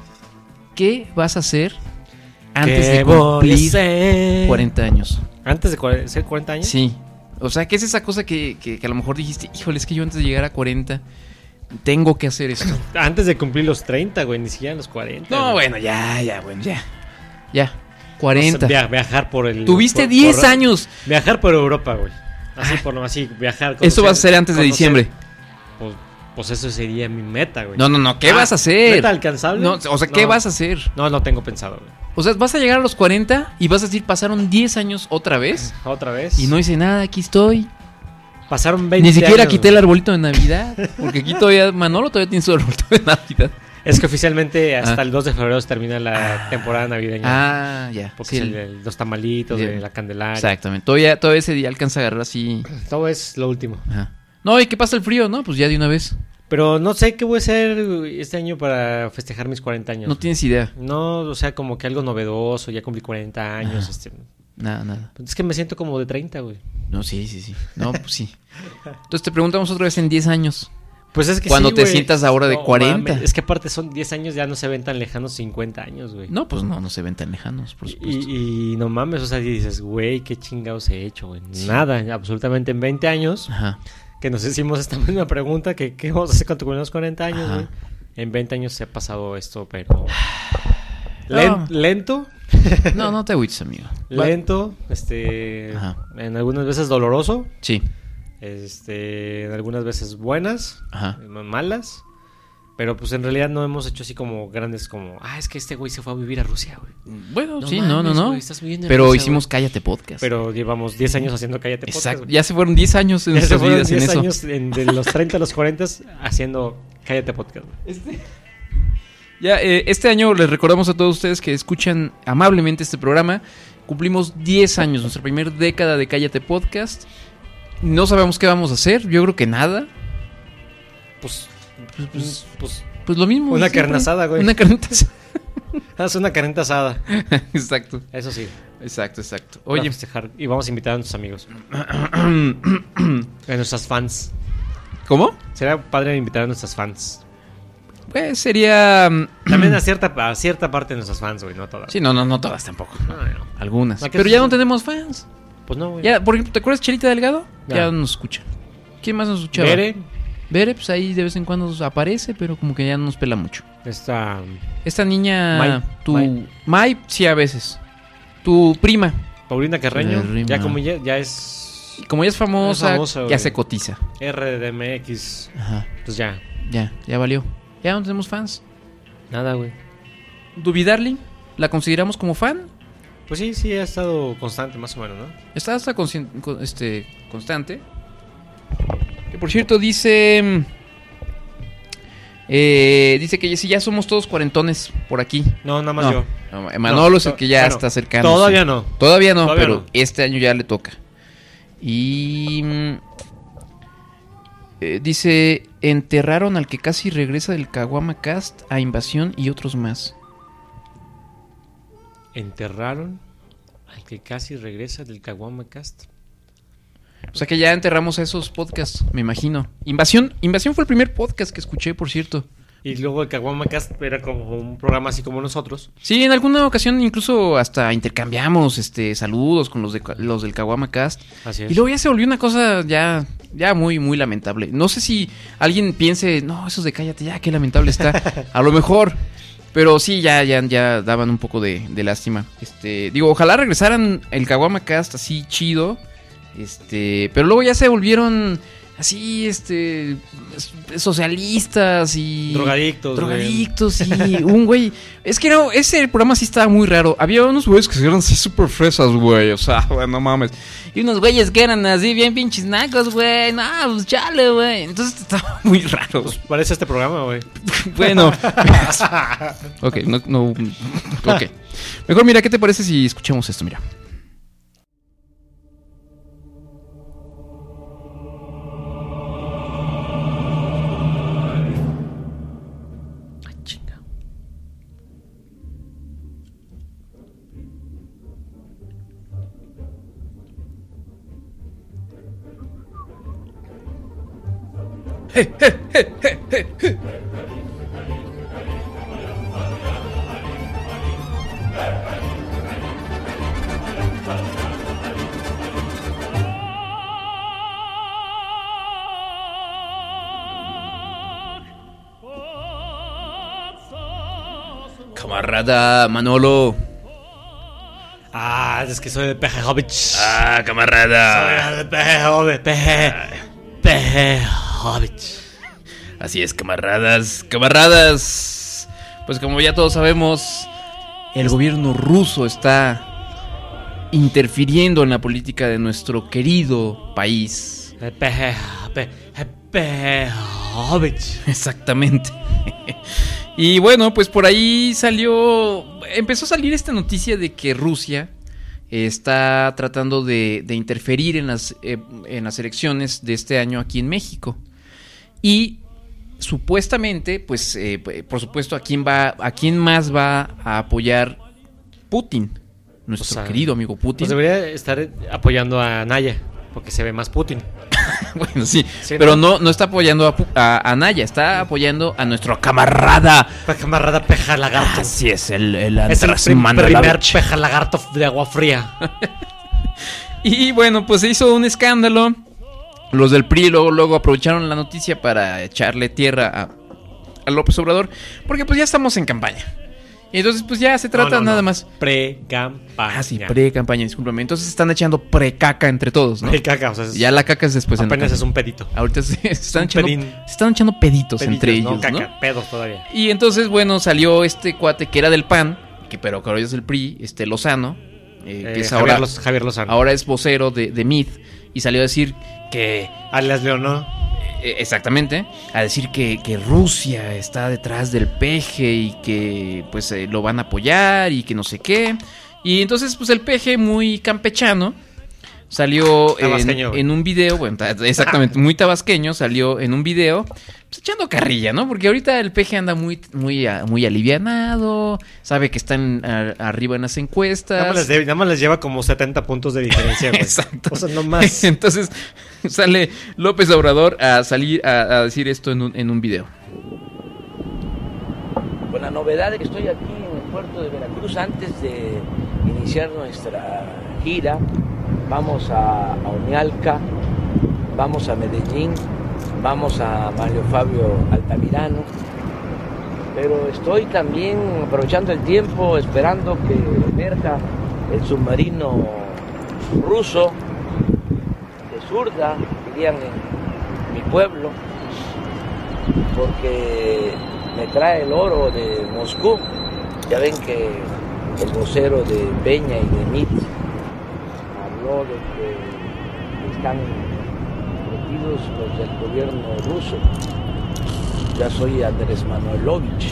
¿Qué vas a hacer antes ¿Qué de voy a cumplir hacer? cuarenta años? ¿Antes de cua- ser cuarenta años? Sí. O sea, ¿qué es esa cosa que, que, que a lo mejor dijiste, híjole, es que yo antes de llegar a cuarenta tengo que hacer esto? Antes de cumplir los treinta, güey, ni siquiera los cuarenta. No, güey. bueno, ya, ya, bueno, ya. Ya, cuarenta. O sea, via- viajar por el... Tuviste por- diez por- años. Viajar por Europa, güey. Así, por lo así, viajar. Eso va a ser antes de conocer- diciembre. Pues, pues eso sería mi meta, güey. No, no, no, ¿qué Ah, vas a hacer? ¿Meta alcanzable? No, o sea, ¿qué No. vas a hacer? No, no tengo pensado, güey. O sea, vas a llegar a los cuarenta y vas a decir, pasaron diez años otra vez. Otra vez. Y no hice nada, aquí estoy. Pasaron veinte Ni siquiera años, quité el güey. arbolito de Navidad. Porque aquí todavía, Manolo todavía tiene su arbolito de Navidad. Es que oficialmente hasta Ah. el dos de febrero se termina la temporada navideña. Ah, ya. Porque Sí, es el- el- el- los tamalitos, Sí. de la candelaria. Exactamente. Todavía, todavía ese día alcanza a agarrar así. Todo es lo último. Ajá. No, ¿y qué pasa el frío? No, pues ya de una vez. Pero no sé qué voy a hacer güey, este año para festejar mis cuarenta años. No tienes idea. No, o sea, como que algo novedoso, ya cumplí cuarenta años. Ajá. Este, Nada, nada. es que me siento como de treinta, güey. No, sí, sí, sí. No, pues sí. Entonces te preguntamos otra vez en diez años. Pues es que Cuando sí, te güey. sientas ahora de No, cuarenta. mames, es que aparte son diez años, ya no se ven tan lejanos cincuenta años, güey. No, pues no, no se ven tan lejanos, por supuesto. Y, y no mames, o sea, y dices, güey, qué chingados he hecho, güey. Nada, absolutamente en veinte años, Ajá. que nos hicimos esta misma pregunta, que qué vamos a hacer cuando cumplimos cuarenta años, Ajá. güey. En veinte años se ha pasado esto, pero... No. Len- lento, No, no te agüites, amigo. Va- lento, este... Ajá. En algunas veces doloroso, Sí. este... En algunas veces buenas, Ajá. malas. Pero pues en realidad no hemos hecho así como grandes como... Ah, es que este güey se fue a vivir a Rusia, güey. Bueno, No sí, no, no, mames, no. güey, estás viviendo en Pero Rusia, hicimos güey. Cállate Podcast. Pero llevamos diez años haciendo Cállate Podcast. Exacto. güey. Ya se fueron diez años en Ya se nuestras fueron vidas en diez eso. años en- de los treinta a los cuarenta haciendo Cállate Podcast. güey. Ya, eh, este año les recordamos a todos ustedes que escuchan amablemente este programa. Cumplimos diez años, nuestra primera década de Cállate Podcast. No sabemos qué vamos a hacer. Yo creo que nada. Pues, Pues, pues, pues pues lo mismo. Una siempre. carne asada, güey. Una carnita asada. haz una carnita asada. Exacto. Eso sí. Exacto, exacto. Oye, Oye, festejar. Y vamos a invitar a nuestros amigos. A nuestras fans. ¿cómo? Sería padre invitar a nuestras fans. Pues sería... mm, También a cierta, a cierta parte de nuestras fans, güey, no todas. Sí, no, no, no todas tampoco. No, no. Algunas. ¿A qué Pero se- ya no tenemos fans. Pues no, güey. Ya, por ejemplo, ¿te acuerdas Chelita Delgado? Ya. Ya no nos escucha. ¿Quién más nos escuchaba? Bere, Bere, pues ahí de vez en cuando aparece, pero como que ya no nos pela mucho. esta... Esta niña, Mai. tu... Mai. Mai, sí, a veces. Tu prima. Paulina Carreño, Carreño. ya como ya, ya es Como ella es famosa, Es famosa, ya güey. se cotiza. R D M X, Ajá. pues ya, Ya, ya valió. Ya no tenemos fans. nada, güey. Dubi Darling. ¿La consideramos como fan? Pues sí, sí, ha estado constante, más o menos, ¿no? Está hasta consci- con- este, constante. Que por cierto dice... Eh, dice que si ya somos todos cuarentones por aquí. No, nada más No, yo. no, Manolo No, es el que ya bueno, está cercano. todavía no. Todavía no, Todavía pero no. este año ya le toca. Y... mm, eh, dice, enterraron al que casi regresa del Caguama Cast a Invasión y otros más. Enterraron al que casi regresa del Caguama Cast. O sea que ya enterramos a esos podcasts, me imagino. Invasión, Invasión fue el primer podcast que escuché, por cierto. Y luego el Caguama Cast era como un programa así como nosotros. Sí, en alguna ocasión incluso hasta intercambiamos este saludos con los de los del Caguama Cast. Así es. Y luego ya se volvió una cosa ya ya muy muy lamentable. No sé si alguien piense, "No, esos de cállate ya, qué lamentable está." A lo mejor, pero sí ya ya ya daban un poco de, de lástima. Este, digo, ojalá regresaran el Caguama Cast así chido. Este, pero luego ya se volvieron así, este, socialistas y... Drogadictos, Drogadictos y un güey... Es que no, ese programa sí estaba muy raro. Había unos güeyes que eran así súper fresas, güey. O sea, güey, no mames. Y unos güeyes que eran así bien pinches nacos, güey. No, pues chale, güey. Entonces estaba muy raro. Pues parece este programa, güey. Bueno. Ok, no, no... Ok. Mejor mira, ¿qué te parece si escuchamos esto? Mira. Camarada Manolo. Ah, es que soy de Pejehovich. Ah, camarada. Soy de Pejehovich. Peje, Pejehovich. Así es, camaradas, camaradas. Pues como ya todos sabemos, el gobierno ruso está interfiriendo en la política de nuestro querido país. Peje, Peje, Pejehovich. Exactamente. Y bueno, pues por ahí salió, empezó a salir esta noticia de que Rusia está tratando de, de interferir en las, eh, en las elecciones de este año aquí en México. Y supuestamente, pues, eh, por supuesto, ¿a quién va, a quién más va a apoyar Putin? Nuestro O sea, querido amigo Putin. Pues debería estar apoyando a Naya, porque se ve más Putin. Bueno, sí, Sí, pero ¿no? no, no está apoyando a, Pu- a, a Naya, está apoyando a nuestro camarada. Camarada Peja Lagarto. Así es, el, el Es el Andrés prim- primer Manuelovich. Peja Lagarto de agua fría. Y bueno, pues se hizo un escándalo. Los del P R I luego, luego aprovecharon la noticia para echarle tierra a, a López Obrador, porque pues ya estamos en campaña. Y entonces pues ya se trata No, no, nada no. más. Pre-campaña. Ah, sí, pre-campaña, discúlpame. Entonces están echando pre-caca entre todos, ¿no? Pre-caca, o sea, es- Ya la caca es después. en la apenas es campaña. un pedito. Ahorita se, se están, Un echando, pedín. se están echando peditos, Pedillos, entre ellos, no, caca, ¿no? pedos todavía. Y entonces, bueno, salió este cuate que era del P A N, que pero que ahora es del P R I, este Lozano, eh, que Eh, es Javier, ahora, Loz- Javier Lozano. ahora es vocero de, de M I D, y salió a decir que, Alias Leonor. eh, exactamente, a decir que, que Rusia está detrás del peje y que pues eh, lo van a apoyar y que no sé qué. Y entonces, pues el peje muy campechano salió en, Tabasqueño, güey. en un video, bueno, ta- exactamente, muy tabasqueño, salió en un video pues, echando carrilla, ¿no? Porque ahorita el peje anda muy, muy, a- muy alivianado, sabe que están a- arriba en las encuestas. Nada más, les de- nada más les lleva como setenta puntos de diferencia, güey. Exacto. O sea, no más. Entonces sale López Obrador a salir a, a decir esto en un, en un video. Con la novedad de que estoy aquí en el puerto de Veracruz antes de iniciar nuestra gira. Vamos a, a Omealca, vamos a Medellín, vamos a Mario Fabio Altamirano, pero estoy también aprovechando el tiempo esperando que emerja el submarino ruso de zurda, dirían en mi pueblo, porque me trae el oro de Moscú. Ya ven que el vocero de Peña y de M I T habló de que están metidos los del gobierno ruso. Ya soy Andrés Manuelovich.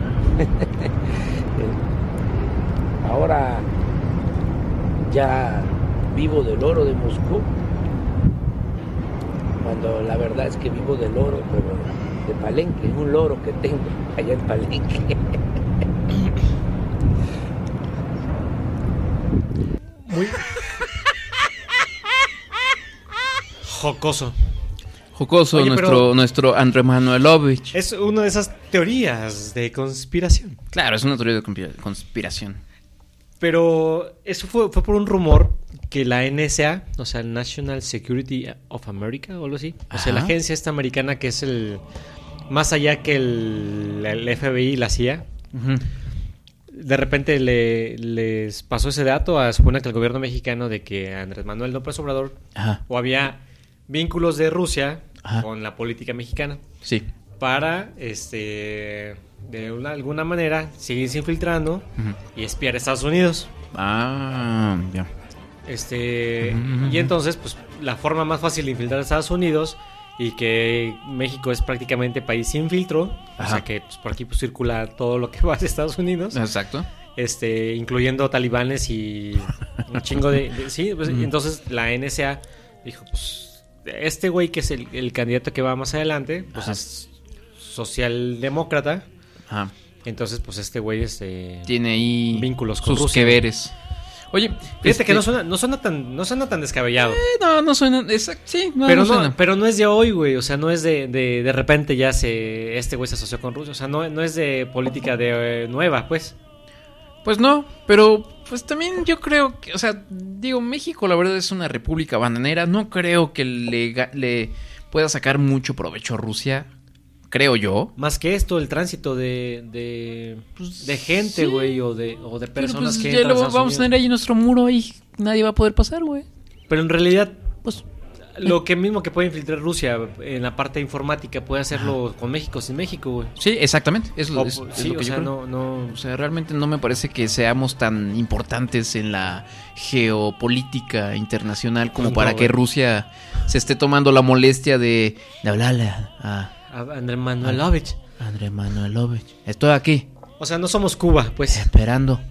Ahora ya vivo del oro de Moscú, cuando la verdad es que vivo del oro, pero de Palenque, un loro que tengo allá en Palenque. Muy jocoso. Jocoso, Oye, nuestro, pero- nuestro Andrés Manuelovich. Es una de esas teorías de conspiración. Claro, es una teoría de conspira- conspiración. Pero eso fue, fue por un rumor que la N S A, o sea, National Security of America o algo así, o sea, la Ajá. agencia esta americana que es el más allá que el, el F B I y la C I A, Ujú. de repente le, les pasó ese dato a suponer que el gobierno mexicano de que Andrés Manuel López Obrador Ajá. o había vínculos de Rusia Ajá. con la política mexicana Sí. para este de una, alguna manera seguirse infiltrando Ujú. y espiar a Estados Unidos. Ah, ya. Este, Ujú, ujú. y entonces, pues, la forma más fácil de infiltrar a Estados Unidos y que México es prácticamente país sin filtro, o Ajá. sea que pues, por aquí pues, circula todo lo que va de Estados Unidos, Exacto. este, incluyendo talibanes y un chingo de, de- sí, pues, Ujú. entonces la N S A dijo, pues, este güey que es el, el candidato que va más adelante, pues Ajá. es socialdemócrata, Ajá. entonces pues este güey este Tiene ahí vínculos con sus Rusia. que veres. Oye, Fíjate este- que no suena, no suena tan, no suena tan descabellado. Eh, no, no suena. Exacto, sí, no, pero, no no, suena. pero no es de hoy, güey. O sea, no es de, de, de repente ya se este güey se asoció con Rusia. O sea, no, no es de política de eh, nueva, pues. Pues no, pero pues también yo creo que, o sea, digo, México la verdad es una república bananera. No creo que le, ga- le pueda sacar mucho provecho a Rusia, creo yo. Más que esto, el tránsito de, de, Pues, de gente, sí. güey, o de, o de Pero personas pues que ya entran a luego Estados vamos a Unidos. tener ahí nuestro muro ahí. Nadie va a poder pasar, güey. Pero en realidad, Pues lo que mismo que puede infiltrar Rusia en la parte informática puede hacerlo con México sin México, güey. sí, exactamente. Es, lo- O- es- es sí, lo que o yo sea, creo. no, no. O sea, realmente no me parece que seamos tan importantes en la geopolítica internacional como Pues no, para que güey. Rusia se esté tomando la molestia de, de hablarle a, A Andrés Manuelovich. a Andrés Manuelovich. Estoy aquí O sea, no somos Cuba, pues. esperando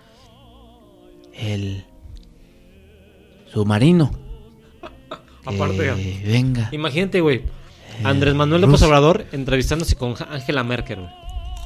el submarino que Aparte, venga. imagínate, güey. Andrés Manuel López Rusia. Obrador entrevistándose con Ja- Angela Merkel, güey.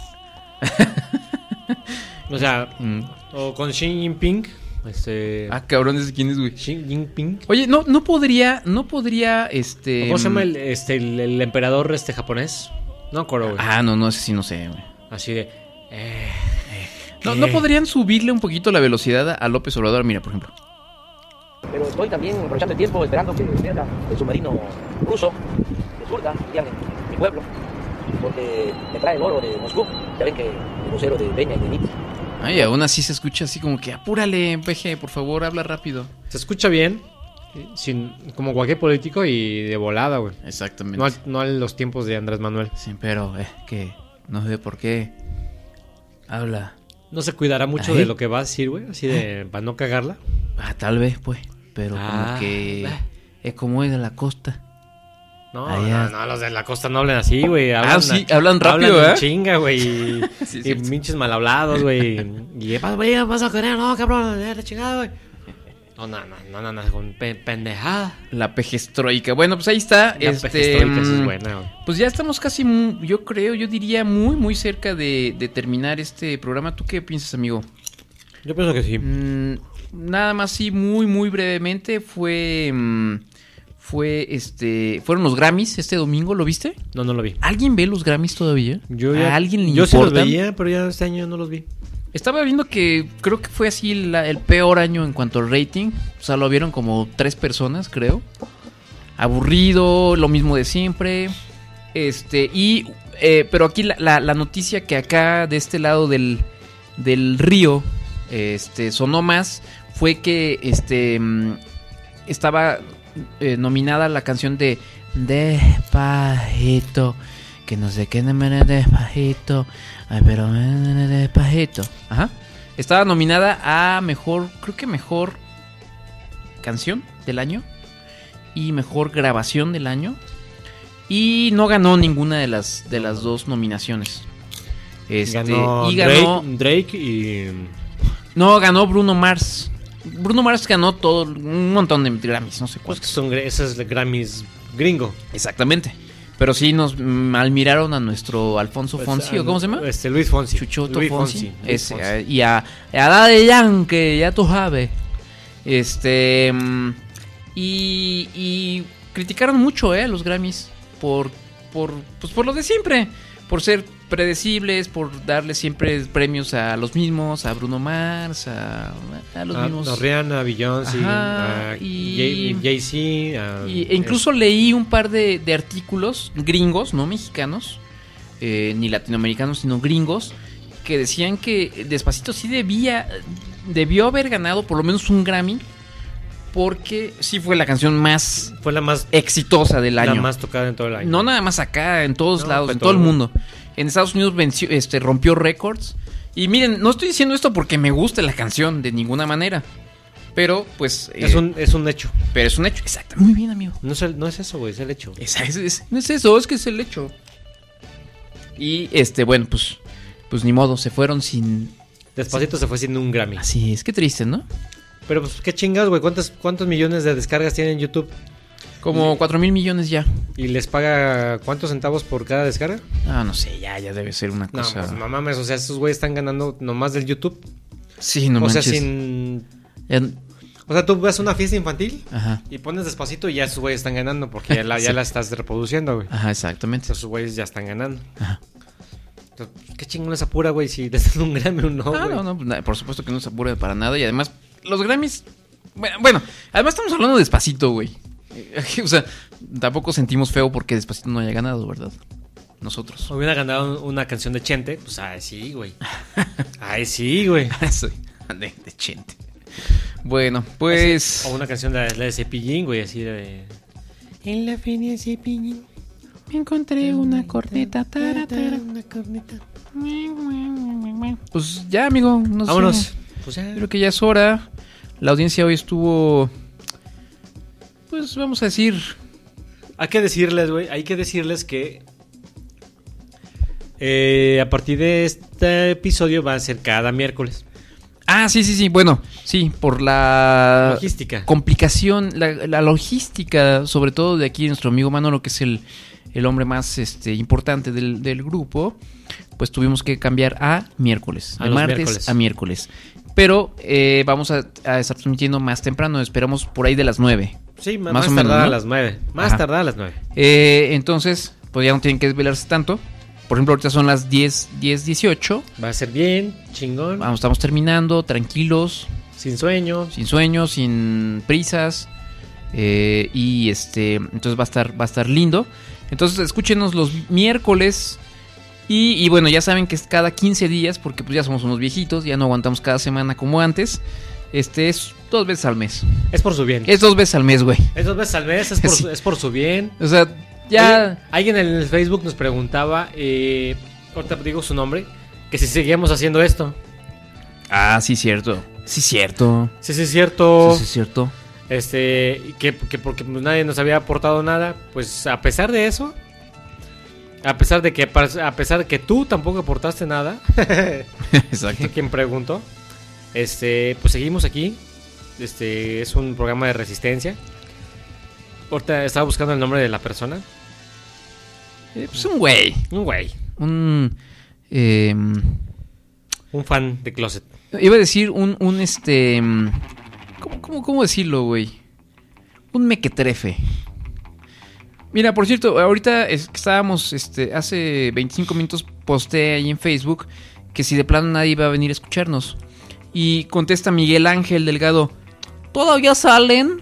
O sea, Mm. o con Xi Jinping. Este. Ah, cabrón, ¿ese quién es, güey? Xi Jinping. Oye, no, no podría, no podría, este... ¿Cómo se llama el, este, el, el emperador este japonés? No me acuerdo, güey. Ah, no, no, ese sí no sé, güey. Así de. Eh, No, ¿qué? ¿no podrían subirle un poquito la velocidad a López Obrador? Mira, por ejemplo. Pero estoy también aprovechando el tiempo esperando que venga el submarino ruso que surca ya en mi pueblo, porque me trae el oro de Moscú. Ya ven que el vocero de Peña y de M I T. Ay, aún así se escucha así como que apúrale, peje, por favor, habla rápido. Se escucha bien. eh, Sin, como cualquier político y de volada, güey. Exactamente. No, al- no a los tiempos de Andrés Manuel. Sí, pero es que no sé por qué habla. No se cuidará mucho Ahí. de lo que va a decir, güey. Así de. Para no cagarla. Ah, tal vez, pues, pero Ah, como que bah. es como es de la costa. No, Allá. no, no, los de la costa no hablan así, güey. Ah, sí, hablan rápido, hablan en ¿eh? chinga, güey. Y, Sí, es y cierto. pinches mal hablados, güey. Y vas, güey, vas a querer, no, cabrón, ya la chingada, güey. No, no, no, no, no, no, con pe- pendejada. La pejestroica. Bueno, pues ahí está. La este, pejestroica, eso es mm, buena, güey. Pues ya estamos casi, mu- yo creo, yo diría muy, muy cerca de, de terminar este programa. ¿Tú qué piensas, amigo? Yo pienso que sí. Mm, nada más, sí, muy, muy brevemente. Fue, mm, fue, este, fueron los Grammys este domingo, ¿lo viste? No, no lo vi. ¿Alguien ve los Grammys todavía? Yo ¿A alguien le Yo sí los importan? veía, pero ya este año no los vi. Estaba viendo que creo que fue así la- el peor año en cuanto al rating. O sea, lo vieron como tres personas, creo. Aburrido, lo mismo de siempre. Este, y. eh, pero aquí la, la- la noticia que acá de este lado del, del río este, sonó más fue que este mm, estaba eh, nominada la canción de Despacito. Que no sé qué, no me despacito. Ay, pero me despacito. Ajá. Estaba nominada a mejor, creo que mejor canción del año y mejor grabación del año. Y no ganó ninguna de las de las dos nominaciones. Este, ganó y ganó Drake, Drake y... No, ganó Bruno Mars. Bruno Mars ganó todo, un montón de Grammys, no sé Pues cuántos. que son esos Grammys gringo. Exactamente. Pero sí nos malmiraron a nuestro Alfonso Pues, Fonsi, a- ¿o cómo se llama? Este, Luis Fonsi. Chuchoto Luis Fonsi. Fonsi, Luis Ese, Fonsi. a- y a, a Daddy Yankee, ya tú sabes. Este. mm, Y, y criticaron mucho, ¿eh? Los Grammys. Por, por, pues por lo de siempre. Por ser predecibles, por darle siempre premios a los mismos, a Bruno Mars, a, a los A- mismos. a Rihanna, Beyoncé, Ajá, a y- Jay- Jay-Z. a- Y- e incluso leí un par de, de artículos gringos, no mexicanos, eh, ni latinoamericanos, sino gringos, que decían que Despacito sí debía, debió haber ganado por lo menos un Grammy, porque sí fue la canción más Fue la más exitosa del año. La más tocada en todo el año. No nada más acá, en todos No, lados, fue en todo todo el el mundo. En Estados Unidos venció, este, rompió récords. Y miren, no estoy diciendo esto porque me guste la canción de ninguna manera. Pero, pues... Es eh, un, es un hecho. Pero es un hecho, exacto. Muy bien, amigo. No es, el- no es eso, güey, es el hecho. Es, es- es- no es eso, es que es el hecho. Y, este, bueno, pues... Pues ni modo, se fueron sin... Despacito se fue siendo un Grammy. Así es, qué triste, ¿no? Pero pues qué chingados, güey. ¿Cuántos, ¿Cuántos millones de descargas tiene en YouTube? Como cuatro mil millones ya. ¿Y les paga cuántos centavos por cada descarga? Ah, no sé, ya, ya debe ser una No, cosa... pues no mames, o sea, esos güeyes están ganando nomás del YouTube. Sí, no o manches. sea, sin... Ya- O sea, tú vas a una fiesta infantil Ajá. y pones Despacito y ya esos güeyes están ganando porque ya la, ya Sí. la estás reproduciendo, güey. Ajá, exactamente. Esos güeyes ya están ganando. Ajá. Entonces, qué chingón esa pura, güey, si les dan un Grammy o no, Ah, güey. no, no, pues, na- por supuesto que no se apura para nada. Y además, los Grammys. Bueno, bueno, además estamos hablando de Despacito, güey. Eh, O sea, tampoco sentimos feo porque Despacito no haya ganado, ¿verdad? Nosotros. Hubiera ganado una canción de Chente, pues ay, sí, güey. Ay, sí, güey. Soy de, de Chente. Bueno, pues. O una canción de, de Cepillín, güey, así de... En la feria de Cepillín. Me encontré una corneta. Tara, tara. Una corneta. Pues ya, amigo. No Vámonos. sé. Pues ya. Creo que ya es hora. La audiencia hoy estuvo. Pues vamos a decir. Hay que decirles, güey, hay que decirles que eh, a partir de este episodio va a ser cada miércoles. Ah, sí, sí, sí. Bueno, sí, por la Logística. complicación, la, la logística, sobre todo de aquí nuestro amigo Manolo, que es el, el hombre más este, importante del, del grupo, pues tuvimos que cambiar a miércoles, A de los martes miércoles. a miércoles. Pero eh, vamos a, a estar transmitiendo más temprano, esperamos por ahí de las nueve. Sí, más, Más más o menos, tardar ¿no? a las nueve. Más Ajá. tardar a las nueve. Eh, entonces, pues ya no tienen que desvelarse tanto. Por ejemplo, ahorita son las diez, diez dieciocho. Va a ser bien, chingón. Vamos, estamos terminando, tranquilos, Sin sueño. sin sueños, sin prisas. eh, y este, entonces va a estar, va a estar lindo. Entonces, escúchenos los miércoles. Y, y bueno, ya saben que es cada quince días, porque pues ya somos unos viejitos, ya no aguantamos cada semana como antes. Este es dos veces al mes. Es por su bien. Es dos veces al mes, güey. Es dos veces al mes, es por, Sí. su, es por su bien. O sea, ya. Oye, alguien en el Facebook nos preguntaba, eh, ahorita digo su nombre, que si seguíamos haciendo esto. Ah, sí, cierto. Sí, cierto. Sí, sí, es cierto. Sí, sí, cierto. Este, y que, que porque nadie nos había aportado nada, pues a pesar de eso, a pesar de que a pesar de que tú tampoco aportaste nada, Exacto. quien preguntó, este, pues seguimos aquí. Este es un programa de resistencia. Ahorita estaba buscando el nombre de la persona. Eh, pues un güey. Un güey, Un. eh, un fan de Closet. iba a decir un, un este. mm, ¿Cómo, cómo, cómo decirlo, güey? Un mequetrefe. Mira, por cierto, ahorita es que estábamos, este, hace veinticinco minutos posté ahí en Facebook que si de plano nadie iba a venir a escucharnos. Y contesta Miguel Ángel Delgado, ¿todavía salen?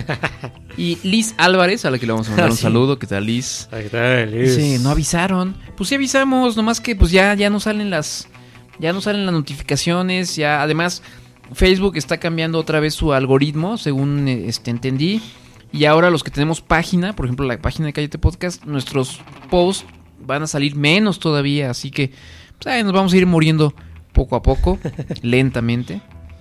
Y Liz Álvarez, a la que le vamos a mandar Ah, un sí. saludo, ¿qué tal, Liz? Ahí está, Liz. Sí, no avisaron. Pues sí avisamos, nomás que pues ya, ya no salen las. Ya no salen las notificaciones. Ya, además, Facebook está cambiando otra vez su algoritmo, según eh, este entendí. Y ahora los que tenemos página, por ejemplo, la página de Cállate Podcast, nuestros posts van a salir menos todavía. Así que pues, ahí nos vamos a ir muriendo poco a poco, lentamente.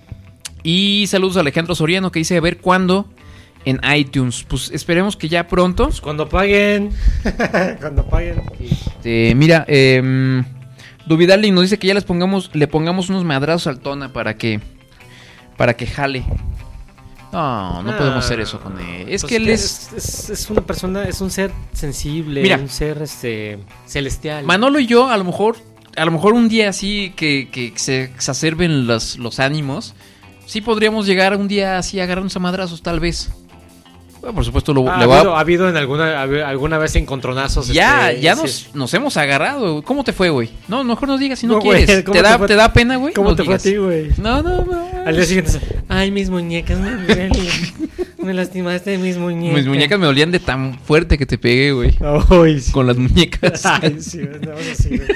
Y saludos a Alejandro Soriano que dice a ver cuándo en iTunes. Pues esperemos que ya pronto. Pues cuando paguen. Cuando paguen. Este, mira, eh, Duvidalin nos dice que ya les pongamos, le pongamos unos madrazos al Tona para que, para que jale. No, no ah, podemos hacer eso con él. Es pues que él que es... Es, es... es una persona, es un ser sensible, Mira, un ser este celestial. Manolo y yo, a lo mejor, a lo mejor un día así que, que se exacerben los, los ánimos, sí podríamos llegar un día así a agarrarnos a madrazos, tal vez. Bueno, por supuesto, lo, ah, le ha, va habido, ha habido en alguna alguna vez encontronazos. Ya, este, ya sí. nos, nos hemos agarrado. ¿Cómo te fue, güey? No, mejor no digas si no, no quieres. Wey, ¿Te, te, da, ¿Te da pena, güey? ¿Cómo no te digas. fue a ti, güey? No, no, no. Al día siguiente, ay, mis muñecas me duelen. Me lastimaste mis muñecas. Mis muñecas me dolían de tan fuerte que te pegué, güey. Oh, sí. Con las muñecas. Ay, sí, no, sí, güey.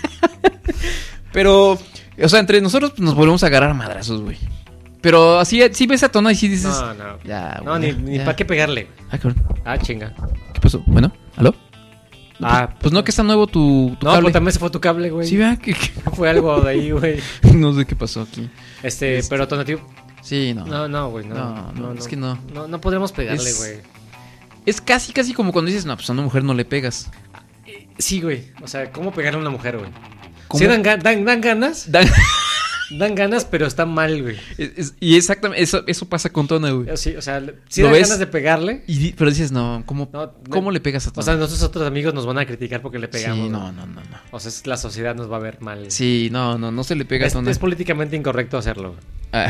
Pero, o sea, entre nosotros nos volvemos a agarrar a madrazos, güey. Pero así, sí ves a Tona y sí dices... No, no. Ya, no, ni, ni para qué pegarle. Ah, cabrón. Ah, chinga. ¿Qué pasó? Bueno, ¿aló? No, ah, pues, pues no, que está nuevo tu, tu no, cable. pues también se fue tu cable, güey. Sí, vea, que, que... fue algo de ahí, güey. No sé qué pasó aquí. Este, este... pero Tona, tío. Sí, no. No, no, güey, no, no, no, no, no. Es que no. No, no podríamos pegarle, güey. Es, es casi, casi como cuando dices, no, pues a una mujer no le pegas. Sí, güey. O sea, ¿cómo pegarle a una mujer, güey? Sí, dan, dan, dan ganas. Dan... Dan ganas, pero está mal, güey. Es, es, y exactamente, eso, eso pasa con Tona, güey. Sí, o sea, sí dan ganas de pegarle. Y, pero dices, no, ¿cómo, no, ¿cómo le pegas a Tona? O sea, nuestros otros amigos nos van a criticar porque le pegamos. Sí, no, no, no, no. O sea, la sociedad nos va a ver mal. Sí, no, no, no se le pega es, a Tona. Es políticamente incorrecto hacerlo. Ah.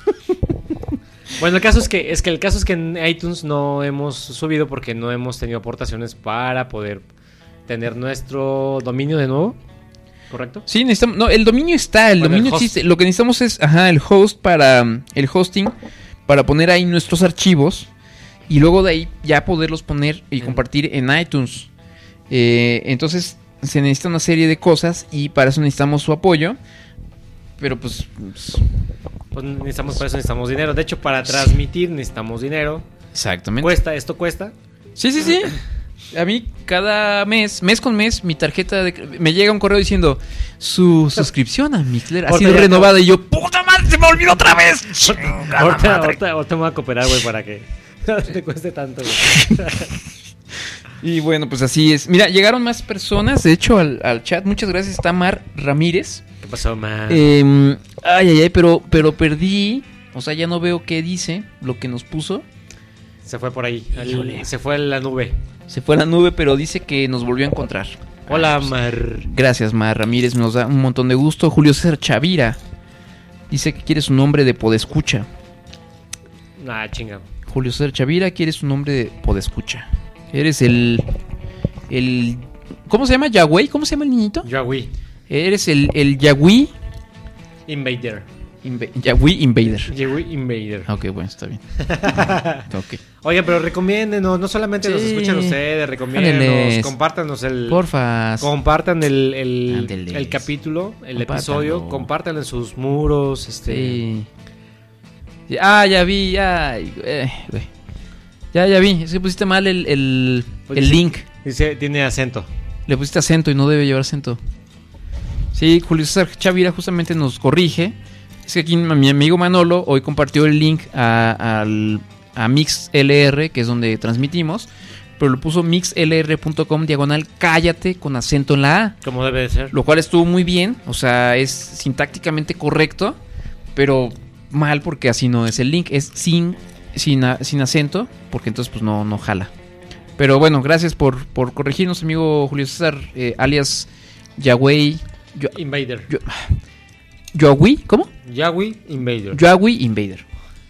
Bueno, el caso es que, es que el caso es que en iTunes no hemos subido porque no hemos tenido aportaciones para poder tener nuestro dominio de nuevo. ¿Correcto? Sí, necesitamos. No, el dominio está, el bueno, dominio el existe. Lo que necesitamos es, ajá, el host para el hosting para poner ahí nuestros archivos y luego de ahí ya poderlos poner y mm. compartir en iTunes. Eh, entonces se necesita una serie de cosas y para eso necesitamos su apoyo. Pero pues, pues, pues necesitamos para eso necesitamos dinero. De hecho, para transmitir necesitamos dinero. Exactamente. Cuesta, esto cuesta. Sí, sí, sí. A mí cada mes, mes con mes, mi tarjeta de, me llega un correo diciendo su suscripción a Mixler ha sido renovada te... y yo, ¡puta madre, se me olvidó otra vez! ahorita, ahorita, ahorita me voy a cooperar, güey, para que no te cueste tanto, güey. Y bueno, pues así es. Mira, llegaron más personas, de hecho, al, al chat. Muchas gracias, está Mar Ramírez. ¿Qué pasó, Mar? Eh, ay, ay, ay, pero, pero perdí, o sea, ya no veo qué dice, lo que nos puso. Se fue por ahí, el, se fue a la nube. Se fue a la nube, pero dice que nos volvió a encontrar. Hola, Mar. Gracias, Mar Ramírez. Nos da un montón de gusto. Julio César Chavira dice que quiere su nombre de podescucha. Ah, chinga. Julio César Chavira quiere su nombre de podescucha. Eres el... el ¿cómo se llama? ¿Yahweh? ¿Cómo se llama el niñito? Yahweh. Eres el, el Yahweh... Invader. Inve- Yahweh Invader. Yahweh Invader. Ok, bueno, está bien. Okay. Oigan, pero recomiéndenos, no solamente sí. Nos escuchan ustedes, recomiéndenos, compártanos el... Porfa. Compartan el, el, el capítulo, el episodio, compártanlo en sus muros, este... Sí. Ah, ya vi, ya... Eh, ya, ya vi, es que pusiste mal el, el, pues el dice, link. Dice, tiene acento. Le pusiste acento y no debe llevar acento. Sí, Julio César Chavira justamente nos corrige. Es que aquí mi amigo Manolo hoy compartió el link a, a, a MixLR, que es donde transmitimos, pero lo puso mixlr.com diagonal cállate con acento en la A. Como debe de ser. Lo cual estuvo muy bien, o sea, es sintácticamente correcto, pero mal porque así no es el link, es sin, sin, sin acento, porque entonces pues no, no jala. Pero bueno, gracias por, por corregirnos, amigo Julio César, eh, alias Yahweh Yo, Invader. Yo, Yahweh, ¿cómo? Yahweh Invader. Yahweh Invader.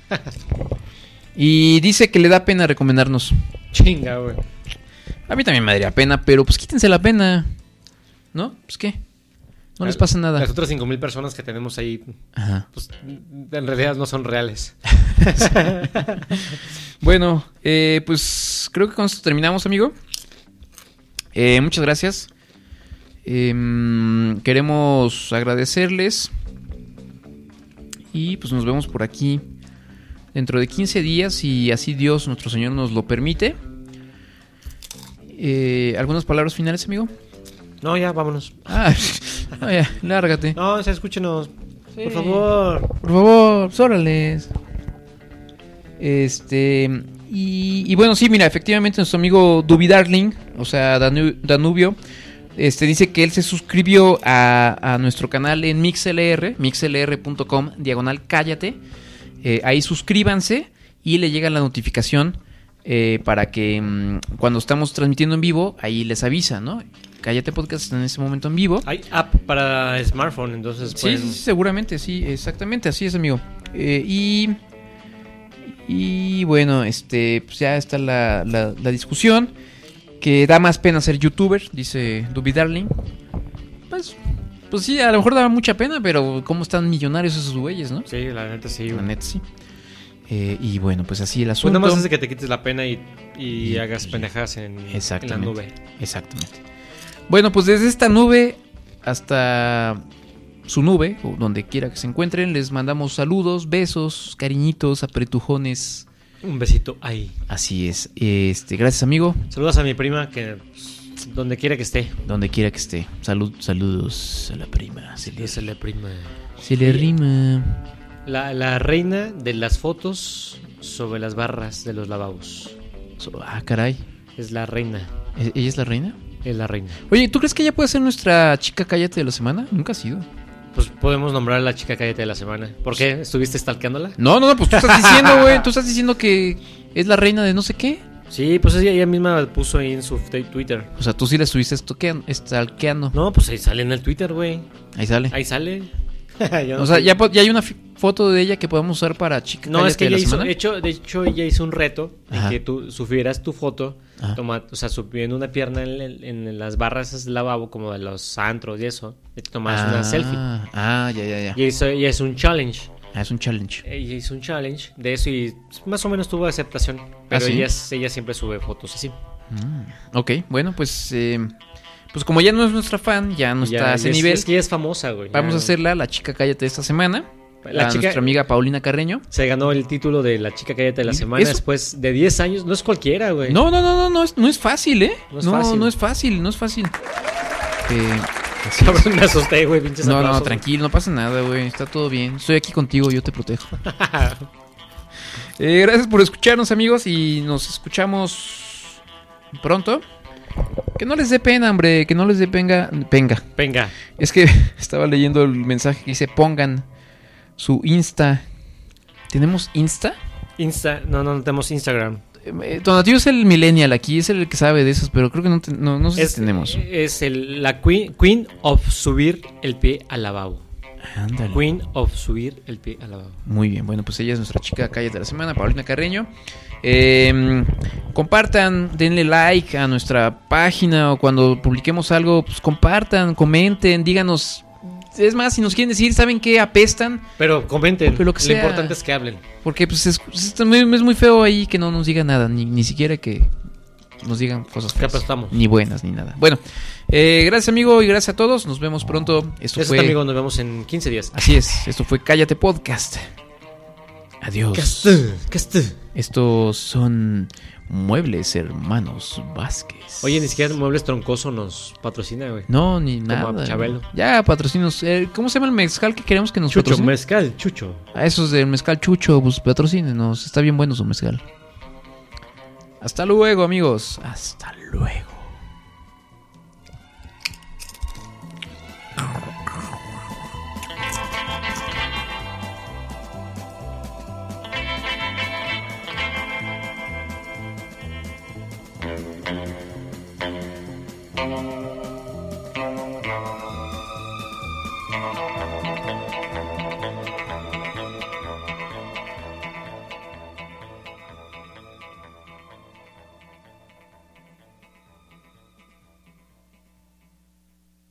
Y dice que le da pena recomendarnos. Chinga, güey. A mí también me daría pena, pero pues quítense la pena. ¿No? Pues qué. No les pasa nada. Las otras cinco mil personas que tenemos ahí, ajá, pues en realidad no son reales. Bueno, eh, pues creo que con esto terminamos, amigo. Eh, muchas gracias. Eh, queremos agradecerles. Y pues nos vemos por aquí dentro de quince días, y así Dios nuestro Señor nos lo permite. Eh, ¿Algunas palabras finales, amigo? No, ya, vámonos. Ah, No, ya, lárgate. No, o sea, escúchenos. Sí. Por favor. Por favor, pues, órales. Este. Y, y bueno, sí, mira, efectivamente nuestro amigo Dubi Darling, o sea, Danu- Danubio, este, dice que él se suscribió a, a nuestro canal en MixLR, mixlr punto com, diagonal cállate. Eh, ahí suscríbanse y le llega la notificación eh, para que mmm, cuando estamos transmitiendo en vivo, ahí les avisa, ¿no? Cállate Podcast está en ese momento en vivo. Hay app para smartphone, entonces Sí, pueden... sí, sí, seguramente, sí, exactamente, así es, amigo. Eh, y... Y bueno, este, pues ya está la, la, la discusión. Que da más pena ser youtuber, dice Dubi Darling. Pues, pues sí, a lo mejor daba mucha pena, pero ¿cómo están millonarios esos güeyes, no? Sí, la neta sí. La güey. neta sí. Eh, y bueno, pues así el Pues asunto. nada más es de que te quites la pena y, y, Y- hagas y- pendejadas en, en la Exactamente. nube. Exactamente. Bueno, pues desde esta nube hasta su nube, o donde quiera que se encuentren, les mandamos saludos, besos, cariñitos, apretujones. Un besito ahí. Así es. Este, gracias, amigo. Saludos a mi prima que pues, donde quiera que esté. Donde quiera que esté. Salud, saludos a la prima. Se le, Esa es la prima. se le rima. La, la reina de las fotos sobre las barras de los lavabos. So- ah, caray. Es la reina. ¿E- ¿Ella es la reina? Es la reina. Oye, ¿tú crees que ella puede ser nuestra chica cállate de la semana? Nunca ha sido. Pues podemos nombrar a la chica cállate de la semana. ¿Por qué? ¿Estuviste stalkeándola? No, no, no, pues tú estás diciendo, güey. Tú estás diciendo que es la reina de no sé qué. Sí, pues ella, ella misma puso ahí en su t- Twitter. O sea, tú sí la estuviste estoquean- stalkeando. No, pues ahí sale en el Twitter, güey. Ahí sale. Ahí sale. Yo no O sea, sé. ya, po- ya hay una fi- foto de ella que podemos usar para chica No, cállate es que de la ella hizo, semana. de hecho, de hecho, ella hizo un reto Ajá. en que tú subieras tu foto, Ajá. toma, o sea, subiendo una pierna en, el- en las barras esas del lavabo, como de los antros y eso, y te tomas una selfie. Ah, ya, ya, ya. Y eso y es un challenge. Ah, es un challenge. Ella hizo un challenge de eso y más o menos tuvo aceptación. Pero ¿Ah, sí? ella, es- ella siempre sube fotos así. Mm, ok, bueno, pues eh, pues como ya no es nuestra fan, ya no Ya- está a ese y es- nivel, Es que ella es famosa, güey. vamos Ya- a hacerla la chica cállate de esta semana. La a chica- nuestra amiga Paulina Carreño. Se ganó el título de la chica cállate de la semana Eso- después de diez años. No es cualquiera, güey. No, no, no, no, no es, no es fácil, ¿eh? No es no, fácil. no es fácil, no es fácil. Eh, así Cabrón, es. me asusté, güey, pinches No, no, aplausos. tranquilo, no pasa nada, güey. Está todo bien. Estoy aquí contigo, yo te protejo. Eh, gracias por escucharnos, amigos, y nos escuchamos pronto. Que no les dé pena, hombre, que no les dé penga. Venga. Venga. Es que estaba leyendo el mensaje que dice pongan su Insta. ¿Tenemos Insta? Insta, no, no, no tenemos Instagram. Eh, Donativo es el millennial aquí, es el que sabe de esas, pero creo que no, te- no, no sé Es, si tenemos. es el, la queen, queen of subir el pie al lavabo. Ándale. Queen of subir el pie al lavabo. Muy bien, bueno, pues ella es nuestra chica calle de la semana, Paulina Carreño. Eh, compartan, denle like a nuestra página o cuando publiquemos algo, pues compartan, comenten, díganos. Es más, si nos quieren decir, ¿saben qué? Apestan. Pero comenten, Pero lo que sea. importante es que hablen. Porque pues es, es muy, es muy feo ahí que no nos digan nada, ni, ni siquiera que nos digan cosas Que feas, apestamos. ni buenas, ni nada. Bueno, eh, gracias amigo y gracias a todos, nos vemos pronto. Esto Eso fue... está, amigo, nos vemos en quince días. Así es, esto fue Cállate Podcast. Adiós. Caste, caste. Estos son Muebles Hermanos Vázquez. Oye, ni siquiera Muebles Troncoso nos patrocina, güey. No, ni Como nada. a Chabelo. Ya, patrocinos. Eh, ¿Cómo se llama el mezcal que queremos que nos Chucho, patrocine? mezcal, chucho. A esos del mezcal Chucho, pues patrocínenos. Está bien bueno su mezcal. Hasta luego, amigos. Hasta luego. Thank you.